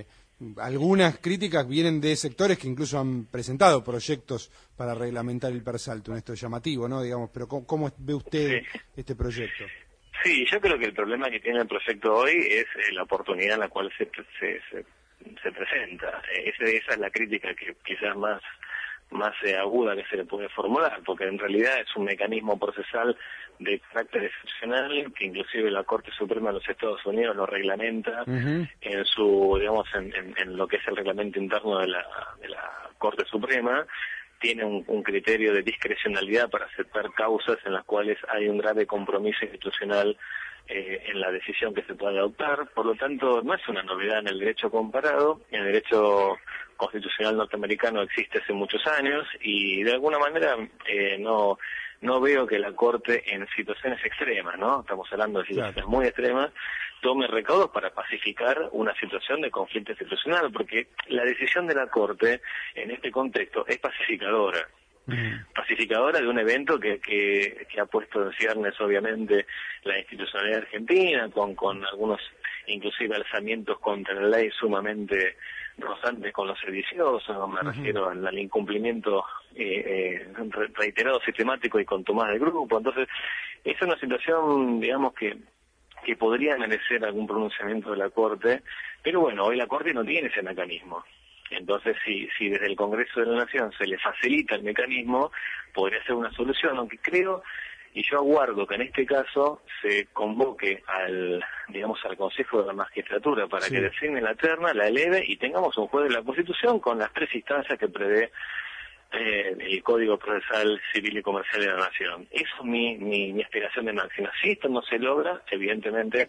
algunas críticas vienen de sectores que incluso han presentado proyectos para reglamentar el persaltum. Esto es llamativo, ¿no? Digamos, pero ¿cómo, cómo ve usted sí. este proyecto? Sí, yo creo que el problema que tiene el proyecto hoy es eh, la oportunidad en la cual se, se, se, se presenta. Eh, esa, esa es la crítica que quizás más más eh, aguda que se le puede formular, porque en realidad es un mecanismo procesal de carácter excepcional que inclusive la Corte Suprema de los Estados Unidos lo reglamenta uh-huh. en su, digamos, en, en, en lo que es el reglamento interno de la, de la Corte Suprema. Tiene un, un criterio de discrecionalidad para aceptar causas en las cuales hay un grave compromiso institucional eh, en la decisión que se puede adoptar. Por lo tanto, no es una novedad en el derecho comparado. En el derecho constitucional norteamericano existe hace muchos años y de alguna manera eh, no no veo que la Corte en situaciones extremas, ¿no? Estamos hablando de situaciones claro. muy extremas, tome recaudos para pacificar una situación de conflicto institucional, porque la decisión de la Corte en este contexto es pacificadora. Mm. Pacificadora de un evento que, que, que ha puesto en ciernes obviamente la institucionalidad argentina, con, con algunos inclusive alzamientos contra la ley sumamente rozantes con los sediciosos, me uh-huh. refiero al, al incumplimiento eh, eh, reiterado, sistemático y contumaz del grupo. Entonces, es una situación, digamos, que que podría merecer algún pronunciamiento de la Corte, pero bueno, hoy la Corte no tiene ese mecanismo. Entonces, si, si desde el Congreso de la Nación se le facilita el mecanismo, podría ser una solución, aunque creo, y yo aguardo que en este caso se convoque al, digamos, al Consejo de la Magistratura para sí. que designe la terna, la eleve y tengamos un juez de la Constitución con las tres instancias que prevé eh, el Código Procesal Civil y Comercial de la Nación. Eso es mi, mi, mi aspiración de máxima. Si esto no se logra, evidentemente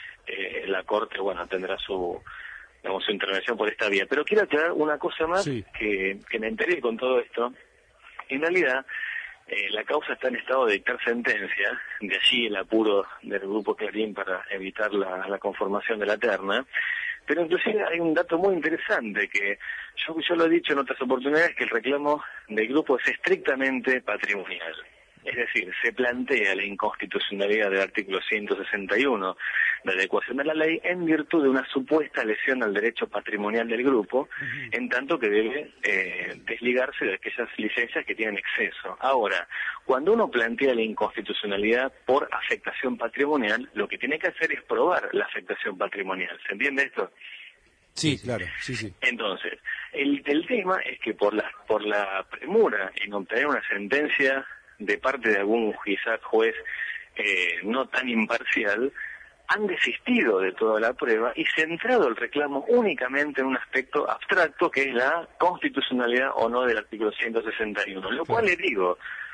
eh, la Corte, bueno, tendrá su digamos, su intervención por esta vía. Pero quiero aclarar una cosa más sí. que, que me enteré con todo esto. En realidad, eh, la causa está en estado de dictar sentencia, de allí el apuro del Grupo Clarín para evitar la, la conformación de la terna. Pero inclusive hay un dato muy interesante que yo, yo lo he dicho en otras oportunidades, que el reclamo del grupo es estrictamente patrimonial. Es decir, se plantea la inconstitucionalidad del artículo ciento sesenta y uno de adecuación de la ley en virtud de una supuesta lesión al derecho patrimonial del grupo, uh-huh. en tanto que debe eh, desligarse de aquellas licencias que tienen exceso. Ahora, cuando uno plantea la inconstitucionalidad por afectación patrimonial, lo que tiene que hacer es probar la afectación patrimonial. ¿Se entiende esto? Sí, claro, sí, sí. Entonces, el, el tema es que por la, por la premura en obtener una sentencia de parte de algún quizás juez eh, no tan imparcial, han desistido de toda la prueba y centrado el reclamo únicamente en un aspecto abstracto que es la constitucionalidad o no del artículo ciento sesenta y uno, lo cual le digo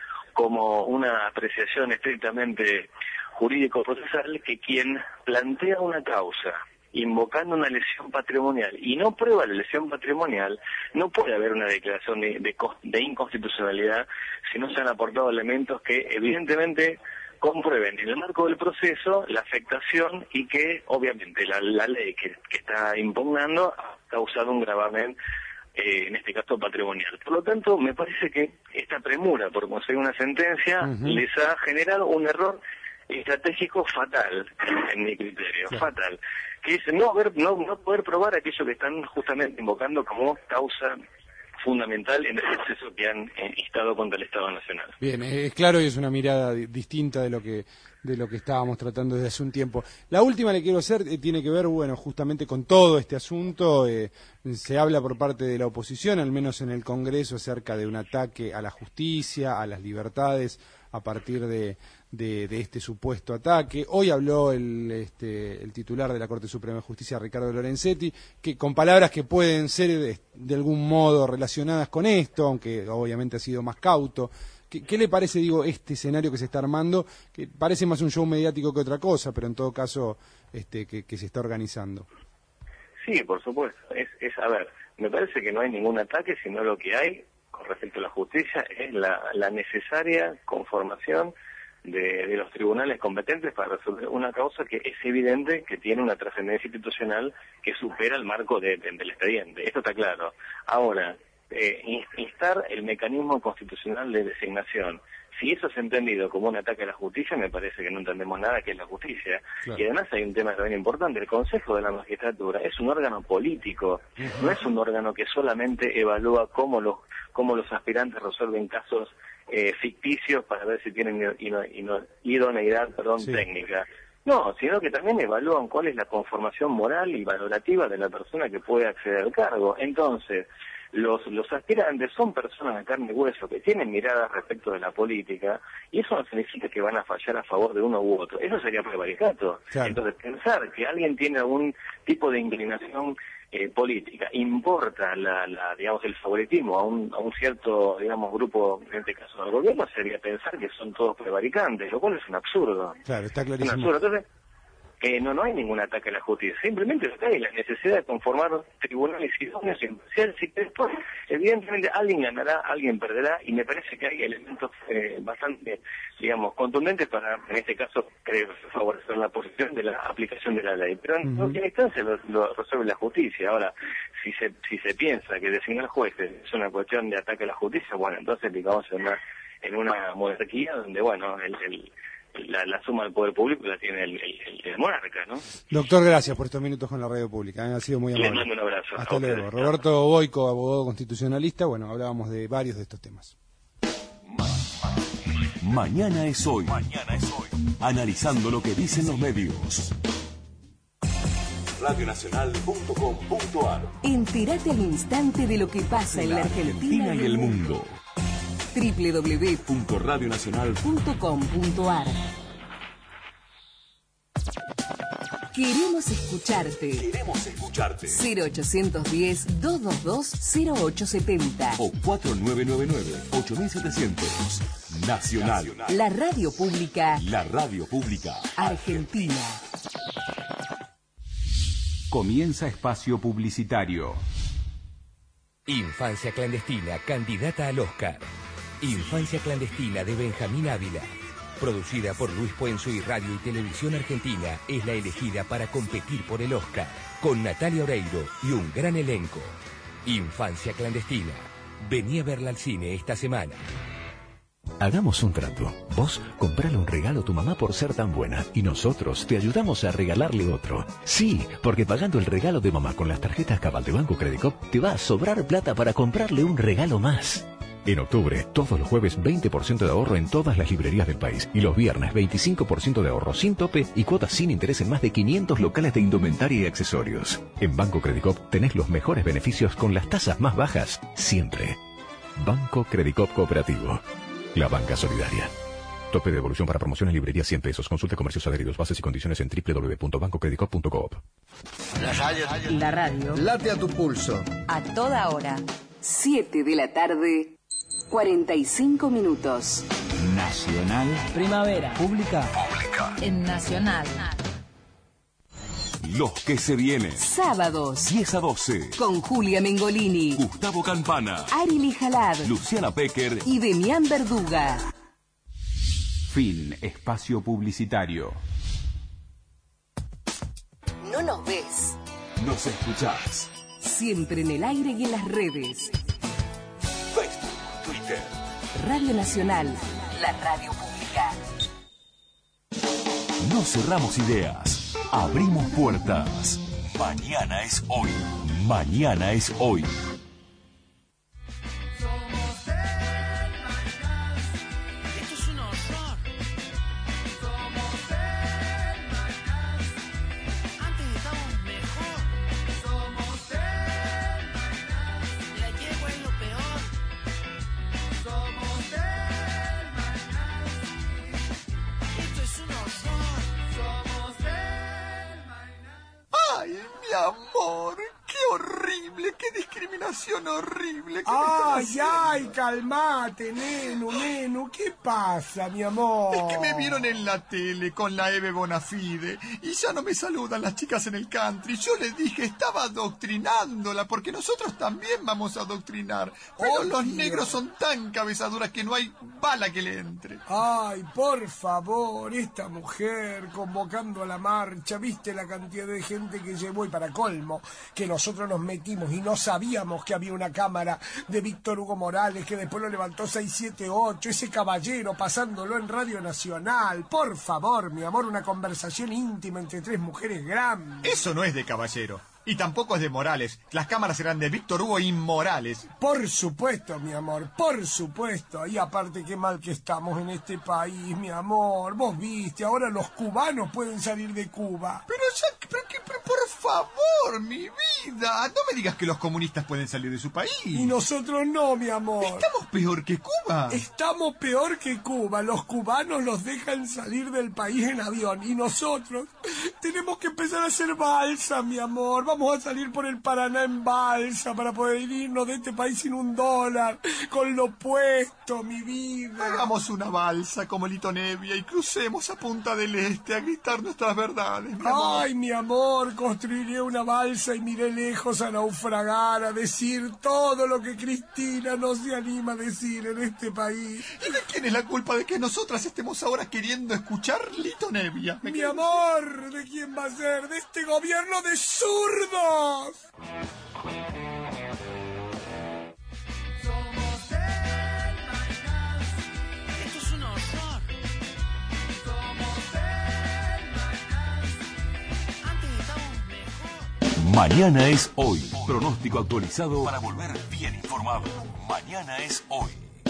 como una apreciación estrictamente jurídico-procesal que quien plantea una causa invocando una lesión patrimonial y no prueba la lesión patrimonial, no puede haber una declaración de, de, de inconstitucionalidad si no se han aportado elementos que evidentemente comprueben en el marco del proceso la afectación y que obviamente la, la ley que, que está impugnando ha causado un gravamen, eh, en este caso patrimonial. Por lo tanto, me parece que esta premura por conseguir una sentencia uh-huh. les ha generado un error estratégico fatal, en mi criterio, sí. fatal, que es no, haber, no, no poder probar aquello que están justamente invocando como causa fundamental en el proceso que han eh, instado contra el Estado Nacional. Bien, es claro y es una mirada di- distinta de lo que de lo que estábamos tratando desde hace un tiempo. La última le quiero hacer eh, tiene que ver, bueno, justamente con todo este asunto. Eh, se habla por parte de la oposición, al menos en el Congreso, acerca de un ataque a la justicia, a las libertades, a partir de, de, de este supuesto ataque. Hoy habló el, este, el titular de la Corte Suprema de Justicia, Ricardo Lorenzetti, que con palabras que pueden ser de, de algún modo relacionadas con esto, aunque obviamente ha sido más cauto. ¿Qué, ¿Qué le parece, digo, este escenario que se está armando? Que parece más un show mediático que otra cosa, pero en todo caso este, que, que se está organizando. Sí, por supuesto. Es, es, a ver, me parece que no hay ningún ataque, sino lo que hay con respecto a la justicia es la, la necesaria conformación de, de los tribunales competentes para resolver una causa que es evidente que tiene una trascendencia institucional que supera el marco de, de, del expediente. Esto está claro. Ahora, eh, instar el mecanismo constitucional de designación si eso es entendido como un ataque a la justicia, me parece que no entendemos nada que es la justicia. Claro. Y además hay un tema también importante, el Consejo de la Magistratura es un órgano político, no es un órgano que solamente evalúa cómo los, cómo los aspirantes resuelven casos eh, ficticios para ver si tienen ino, ino, idoneidad perdón, Sí. técnica. No, sino que también evalúan cuál es la conformación moral y valorativa de la persona que puede acceder al cargo. Entonces, los, los aspirantes son personas de carne y hueso que tienen miradas respecto de la política, y eso no significa que van a fallar a favor de uno u otro. Eso sería prevaricato. Claro. Entonces, pensar que alguien tiene algún tipo de inclinación eh, política, importa la, la, digamos, el favoritismo a un, a un cierto, digamos, grupo, en este caso del gobierno, sería pensar que son todos prevaricantes, lo cual es un absurdo. Claro, está Es un clarísimo. absurdo. Entonces, eh, no, no hay ningún ataque a la justicia, simplemente lo que hay es la necesidad de conformar tribunales idóneos y imparciales, y después, evidentemente, alguien ganará, alguien perderá, y me parece que hay elementos eh, bastante, digamos, contundentes para, en este caso, creo, favorecer la posición de la aplicación de la ley. Pero en Ujú. última instancia lo, lo resuelve la justicia. Ahora, si se si se piensa que designar jueces es una cuestión de ataque a la justicia, bueno, entonces digamos en una, en una monarquía donde, bueno, el... el La, la suma del poder público la tiene el, el, el monarca, ¿no? Doctor, gracias por estos minutos con la radio pública. Han sido muy Les amables. mando un abrazo. Hasta A luego. ustedes. Roberto Boico, abogado constitucionalista. Bueno, hablábamos de varios de estos temas. Mañana es hoy. Mañana es hoy. Analizando lo que dicen los medios. radio nacional punto com punto a r. Entérate al instante de lo que pasa en la Argentina, Argentina y el mundo. doble u doble u doble u Punto radio nacional punto com punto a r. Queremos escucharte. Queremos escucharte. cero ochocientos diez, doscientos veintidós, cero ocho setenta. O cuatro nueve nueve nueve, ocho mil setecientos. Nacional. La radio pública La radio pública. argentina. Comienza espacio publicitario. Infancia clandestina, candidata al Oscar. Infancia clandestina de Benjamín Ávila. Producida por Luis Puenzo y Radio y Televisión Argentina, es la elegida para competir por el Oscar, con Natalia Oreiro y un gran elenco. Infancia clandestina. Vení a verla al cine esta semana. Hagamos un trato. Vos comprale un regalo a tu mamá por ser tan buena y nosotros te ayudamos a regalarle otro. Sí, porque pagando el regalo de mamá con las tarjetas Cabal de Banco Credicop te va a sobrar plata para comprarle un regalo más. En octubre, todos los jueves veinte por ciento de ahorro en todas las librerías del país y los viernes veinticinco por ciento de ahorro sin tope y cuotas sin interés en más de quinientos locales de indumentaria y accesorios. En Banco Credicop tenés los mejores beneficios con las tasas más bajas siempre. Banco Credicop Cooperativo. La banca solidaria. Tope de devolución para promociones librería cien pesos. Consulte comercios adheridos. Bases y condiciones en doble u doble u doble u punto banco credicop punto coop. La radio. La radio. Late a tu pulso. A toda hora. siete de la tarde, cuarenta y cinco minutos. Nacional. Primavera. Pública. En Nacional. Los que se vienen. Sábados. diez a doce. Con Julia Mengolini, Gustavo Campana. Arily Jalad Luciana Pecker. y Demián Verduga. Fin. Espacio publicitario. No nos ves. Nos escuchás. Siempre en el aire y en las redes. Facebook, Twitter. Radio Nacional, la radio pública. No cerramos ideas. Abrimos puertas. Mañana es hoy. Mañana es hoy. Esto es un horror. Somos el Mañas. Antes estábamos mejor. Somos el Mañas. La yegua es lo peor. Somos el Mañas. Esto es un horror. Somos el Mañas. ¡Ay, mi amor! ¡Qué horrible! ¡Qué discriminación horrible! ¿Qué me Ay, están ay, haciendo? calmate, nenu, nenu, ¿qué pasa, mi amor? Es que me vieron en la tele con la Eve Bonafide y ya no me saludan las chicas en el country. Yo les dije, estaba adoctrinándola porque nosotros también vamos a adoctrinar. Pero Obvio. los negros son tan cabezaduras que no hay bala que le entre. Ay, por favor, esta mujer convocando a la marcha, viste la cantidad de gente que llevó y para colmo, que nosotros nos metimos metimos y no sabíamos que había una cámara de Víctor Hugo Morales que después lo levantó seis siete ocho, ese caballero pasándolo en Radio Nacional. Por favor, mi amor, una conversación íntima entre tres mujeres grandes. Eso no es de caballero. Y tampoco es de Morales. Las cámaras eran de Víctor Hugo y Morales. Por supuesto, mi amor, por supuesto. Y aparte, qué mal que estamos en este país, mi amor. Vos viste, ahora los cubanos pueden salir de Cuba. Pero ya, pero, que- pero por favor, mi vida. No me digas que los comunistas pueden salir de su país. Y nosotros no, mi amor. Estamos peor que Cuba. Estamos peor que Cuba. Los cubanos los dejan salir del país en avión. Y nosotros tenemos que empezar a hacer balsa, mi amor. Vamos a salir por el Paraná en balsa para poder irnos de este país sin un dólar. Con lo puesto, mi vida. Hagamos una balsa como Lito Nevia y crucemos a Punta del Este a gritar nuestras verdades, mi amor. Ay, mi amor, construiré una balsa y miré lejos a naufragar, a decir todo lo que Cristina no se anima a decir en este país. ¿Y de quién es la culpa de que nosotras estemos ahora queriendo escuchar Lito Nevia? Mi amor, ¿de quién va a ser? De este gobierno de zurdos. Somos del Maicas. Esto es un horror. Somos del Maicas. Antes estábamos mejor. Mañana es hoy. Pronóstico actualizado para volver bien informado. Mañana es hoy.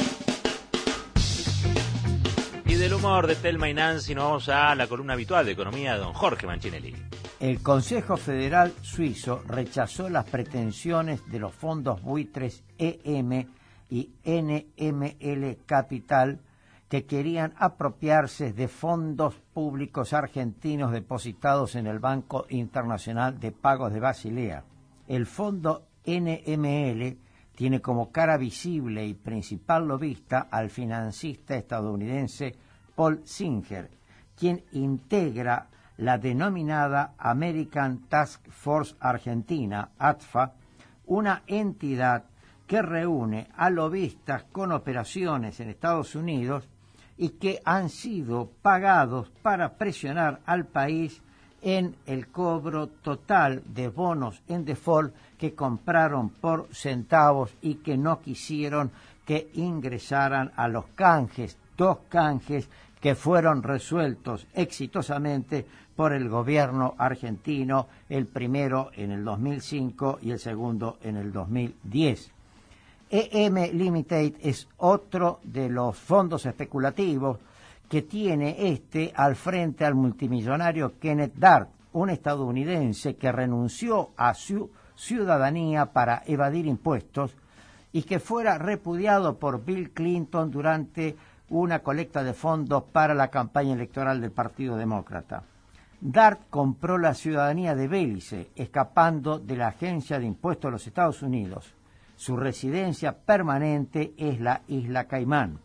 Y del humor de Telma y Nancy nos vamos a la columna habitual de economía de don Jorge Manchinelli. El Consejo Federal Suizo rechazó las pretensiones de los fondos buitres E M y N M L Capital que querían apropiarse de fondos públicos argentinos depositados en el Banco Internacional de Pagos de Basilea. El fondo N M L tiene como cara visible y principal lobista al financista estadounidense Paul Singer, quien integra la denominada American Task Force Argentina, A T F A, una entidad que reúne a lobistas con operaciones en Estados Unidos y que han sido pagados para presionar al país en el cobro total de bonos en default que compraron por centavos y que no quisieron que ingresaran a los canjes, dos canjes que fueron resueltos exitosamente por el gobierno argentino, el primero en el dos mil cinco y el segundo en el dos mil diez. E M Limited es otro de los fondos especulativos que tiene este al frente al multimillonario Kenneth Dart, un estadounidense que renunció a su ciudadanía para evadir impuestos y que fuera repudiado por Bill Clinton durante una colecta de fondos para la campaña electoral del Partido Demócrata. Dart compró la ciudadanía de Belice, escapando de la Agencia de Impuestos de los Estados Unidos. Su residencia permanente es la Isla Caimán.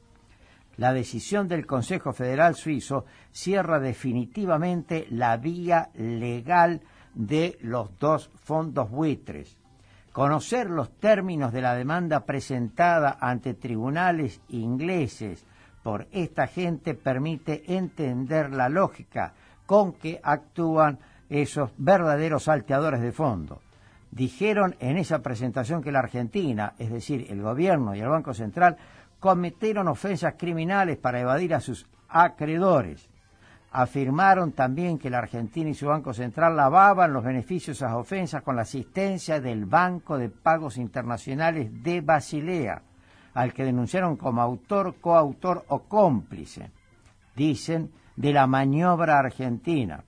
La decisión del Consejo Federal Suizo cierra definitivamente la vía legal de los dos fondos buitres. Conocer los términos de la demanda presentada ante tribunales ingleses por esta gente permite entender la lógica con que actúan esos verdaderos salteadores de fondo. Dijeron en esa presentación que la Argentina, es decir, el gobierno y el Banco Central, cometieron ofensas criminales para evadir a sus acreedores. Afirmaron también que la Argentina y su Banco Central lavaban los beneficios de esas ofensas con la asistencia del Banco de Pagos Internacionales de Basilea, al que denunciaron como autor, coautor o cómplice, dicen, de la maniobra argentina.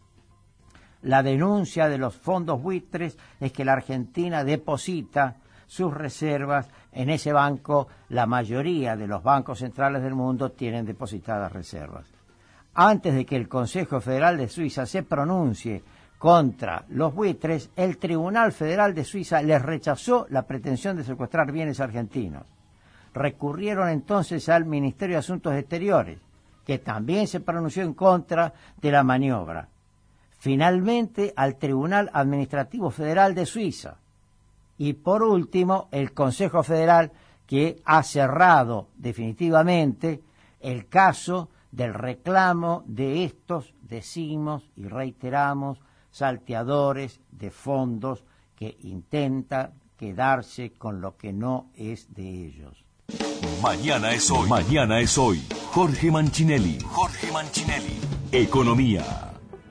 La denuncia de los fondos buitres es que la Argentina deposita sus reservas en ese banco. La mayoría de los bancos centrales del mundo tienen depositadas reservas. Antes de que el Consejo Federal de Suiza se pronuncie contra los buitres, el Tribunal Federal de Suiza les rechazó la pretensión de secuestrar bienes argentinos. Recurrieron entonces al Ministerio de Asuntos Exteriores, que también se pronunció en contra de la maniobra. Finalmente, al Tribunal Administrativo Federal de Suiza. Y por último, el Consejo Federal, que ha cerrado definitivamente el caso del reclamo de estos, decimos y reiteramos, salteadores de fondos que intentan, quedarse con lo que no es de ellos. Mañana es hoy. Mañana es hoy. Jorge Manchinelli. Jorge Manchinelli. Economía.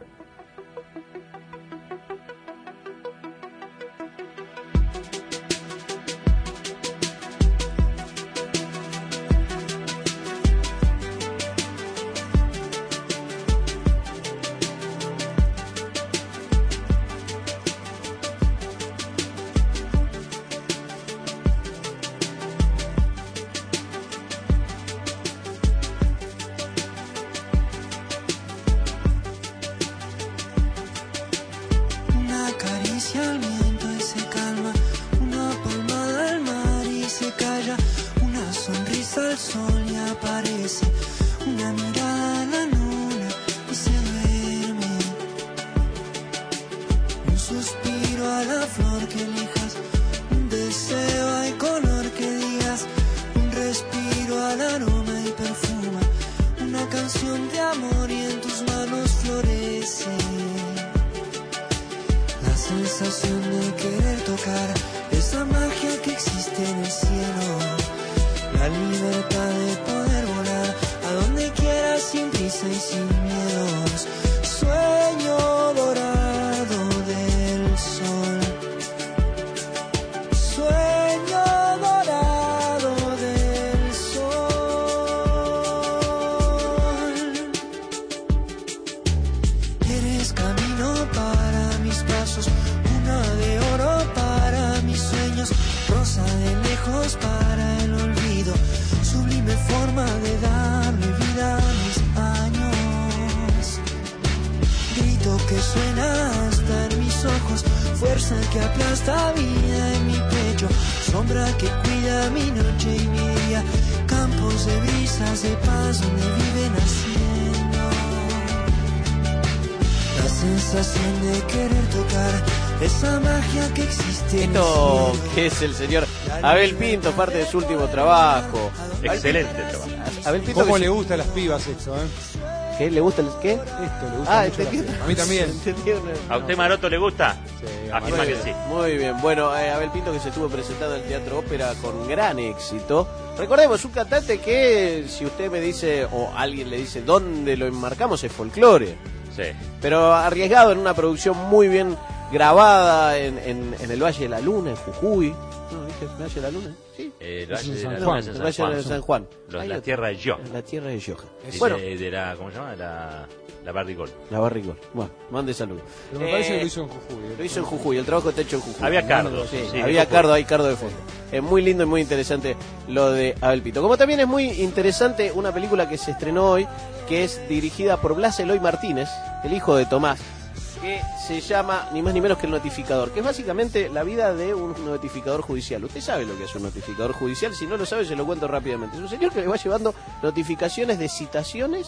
Esto que es el señor Abel Pinto, parte de su último trabajo. Excelente trabajo. Abel Pinto, ¿cómo que le se- gusta a las pibas esto, eh? ¿Qué? ¿Le gusta el qué? Esto le gusta Ah, mucho a las entendí. pibas. A mí también. ¿A usted, Maroto, le gusta? Afirma que sí. Muy bien, bueno, eh, Abel Pinto, que se estuvo presentando en el Teatro Ópera con gran éxito. Recordemos, un cantante que, si usted me dice, o alguien le dice dónde lo enmarcamos, es folclore. Sí. Pero arriesgado en una producción muy bien grabada en, en, en el Valle de la Luna, en Jujuy. ¿No viste el Valle de la Luna? Sí. Eh, el Eso Valle es de San la Juan. Luna es en El San Valle Juan. de San Juan. Los- Ahí la lo- tierra de Yoja. La tierra de Yoja. De, Bueno, de la, ¿cómo se llama? La, la Barrigol. la Barrigol. Bueno, mande saludos. Pero me Eh, parece que lo hizo en Jujuy. ¿eh? Lo hizo en Jujuy, el trabajo está hecho en Jujuy. Había cardo, Sí, sí, había Jujuy. cardo, hay cardo de fondo. Es muy lindo y muy interesante lo de Abel Pinto. Como también es muy interesante una película que se estrenó hoy, que es dirigida por Blas Eloy Martínez, el hijo de Tomás, que se llama ni más ni menos que El Notificador, que es básicamente la vida de un notificador judicial. Usted sabe lo que es un notificador judicial, si no lo sabe se lo cuento rápidamente. Es un señor que le va llevando notificaciones de citaciones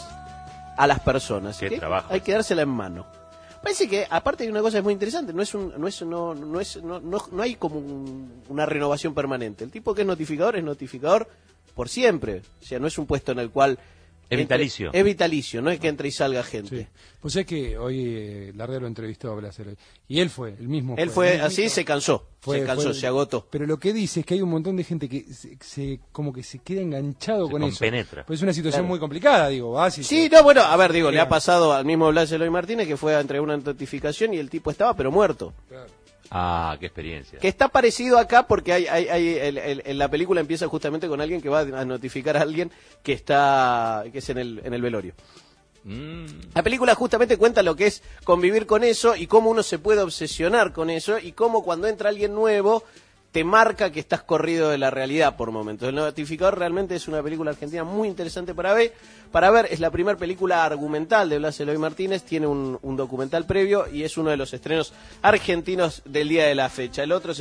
a las personas. Qué que trabajo. Hay que dársela en mano. Parece que, aparte de una cosa es muy interesante, no es un, no es, no, no es, no, no, no hay como un- una renovación permanente. El tipo que es notificador es notificador por siempre. O sea, no es un puesto en el cual Es vitalicio. Es vitalicio, no es que entre y salga gente. Sí. Pues es que hoy eh, Lardea lo entrevistó a Blas Eloy. Y él fue, el mismo. Él fue así, se cansó, Fue- se cansó, fue- se agotó. Pero lo que dice es que hay un montón de gente que se, se- como que se queda enganchado Se con compenetra. eso. Pues es una situación Claro. muy complicada, digo. vas y Sí, te- no, bueno, a ver, digo, le Claro. ha pasado al mismo Blas Eloy Martínez que fue a entregar una notificación y el tipo estaba pero muerto. Ah, qué experiencia. Que está parecido acá porque hay, hay, hay el- el- en la película empieza justamente con alguien que va a notificar a alguien que está, que es en el, en el velorio. Mm. La película justamente cuenta lo que es convivir con eso y cómo uno se puede obsesionar con eso y cómo cuando entra alguien nuevo te marca que estás corrido de la realidad por momentos. El Notificador realmente es una película argentina muy interesante para ver. Para ver, es la primera película argumental de Blas Eloy Martínez, tiene un, un documental previo y es uno de los estrenos argentinos del día de la fecha. El otro se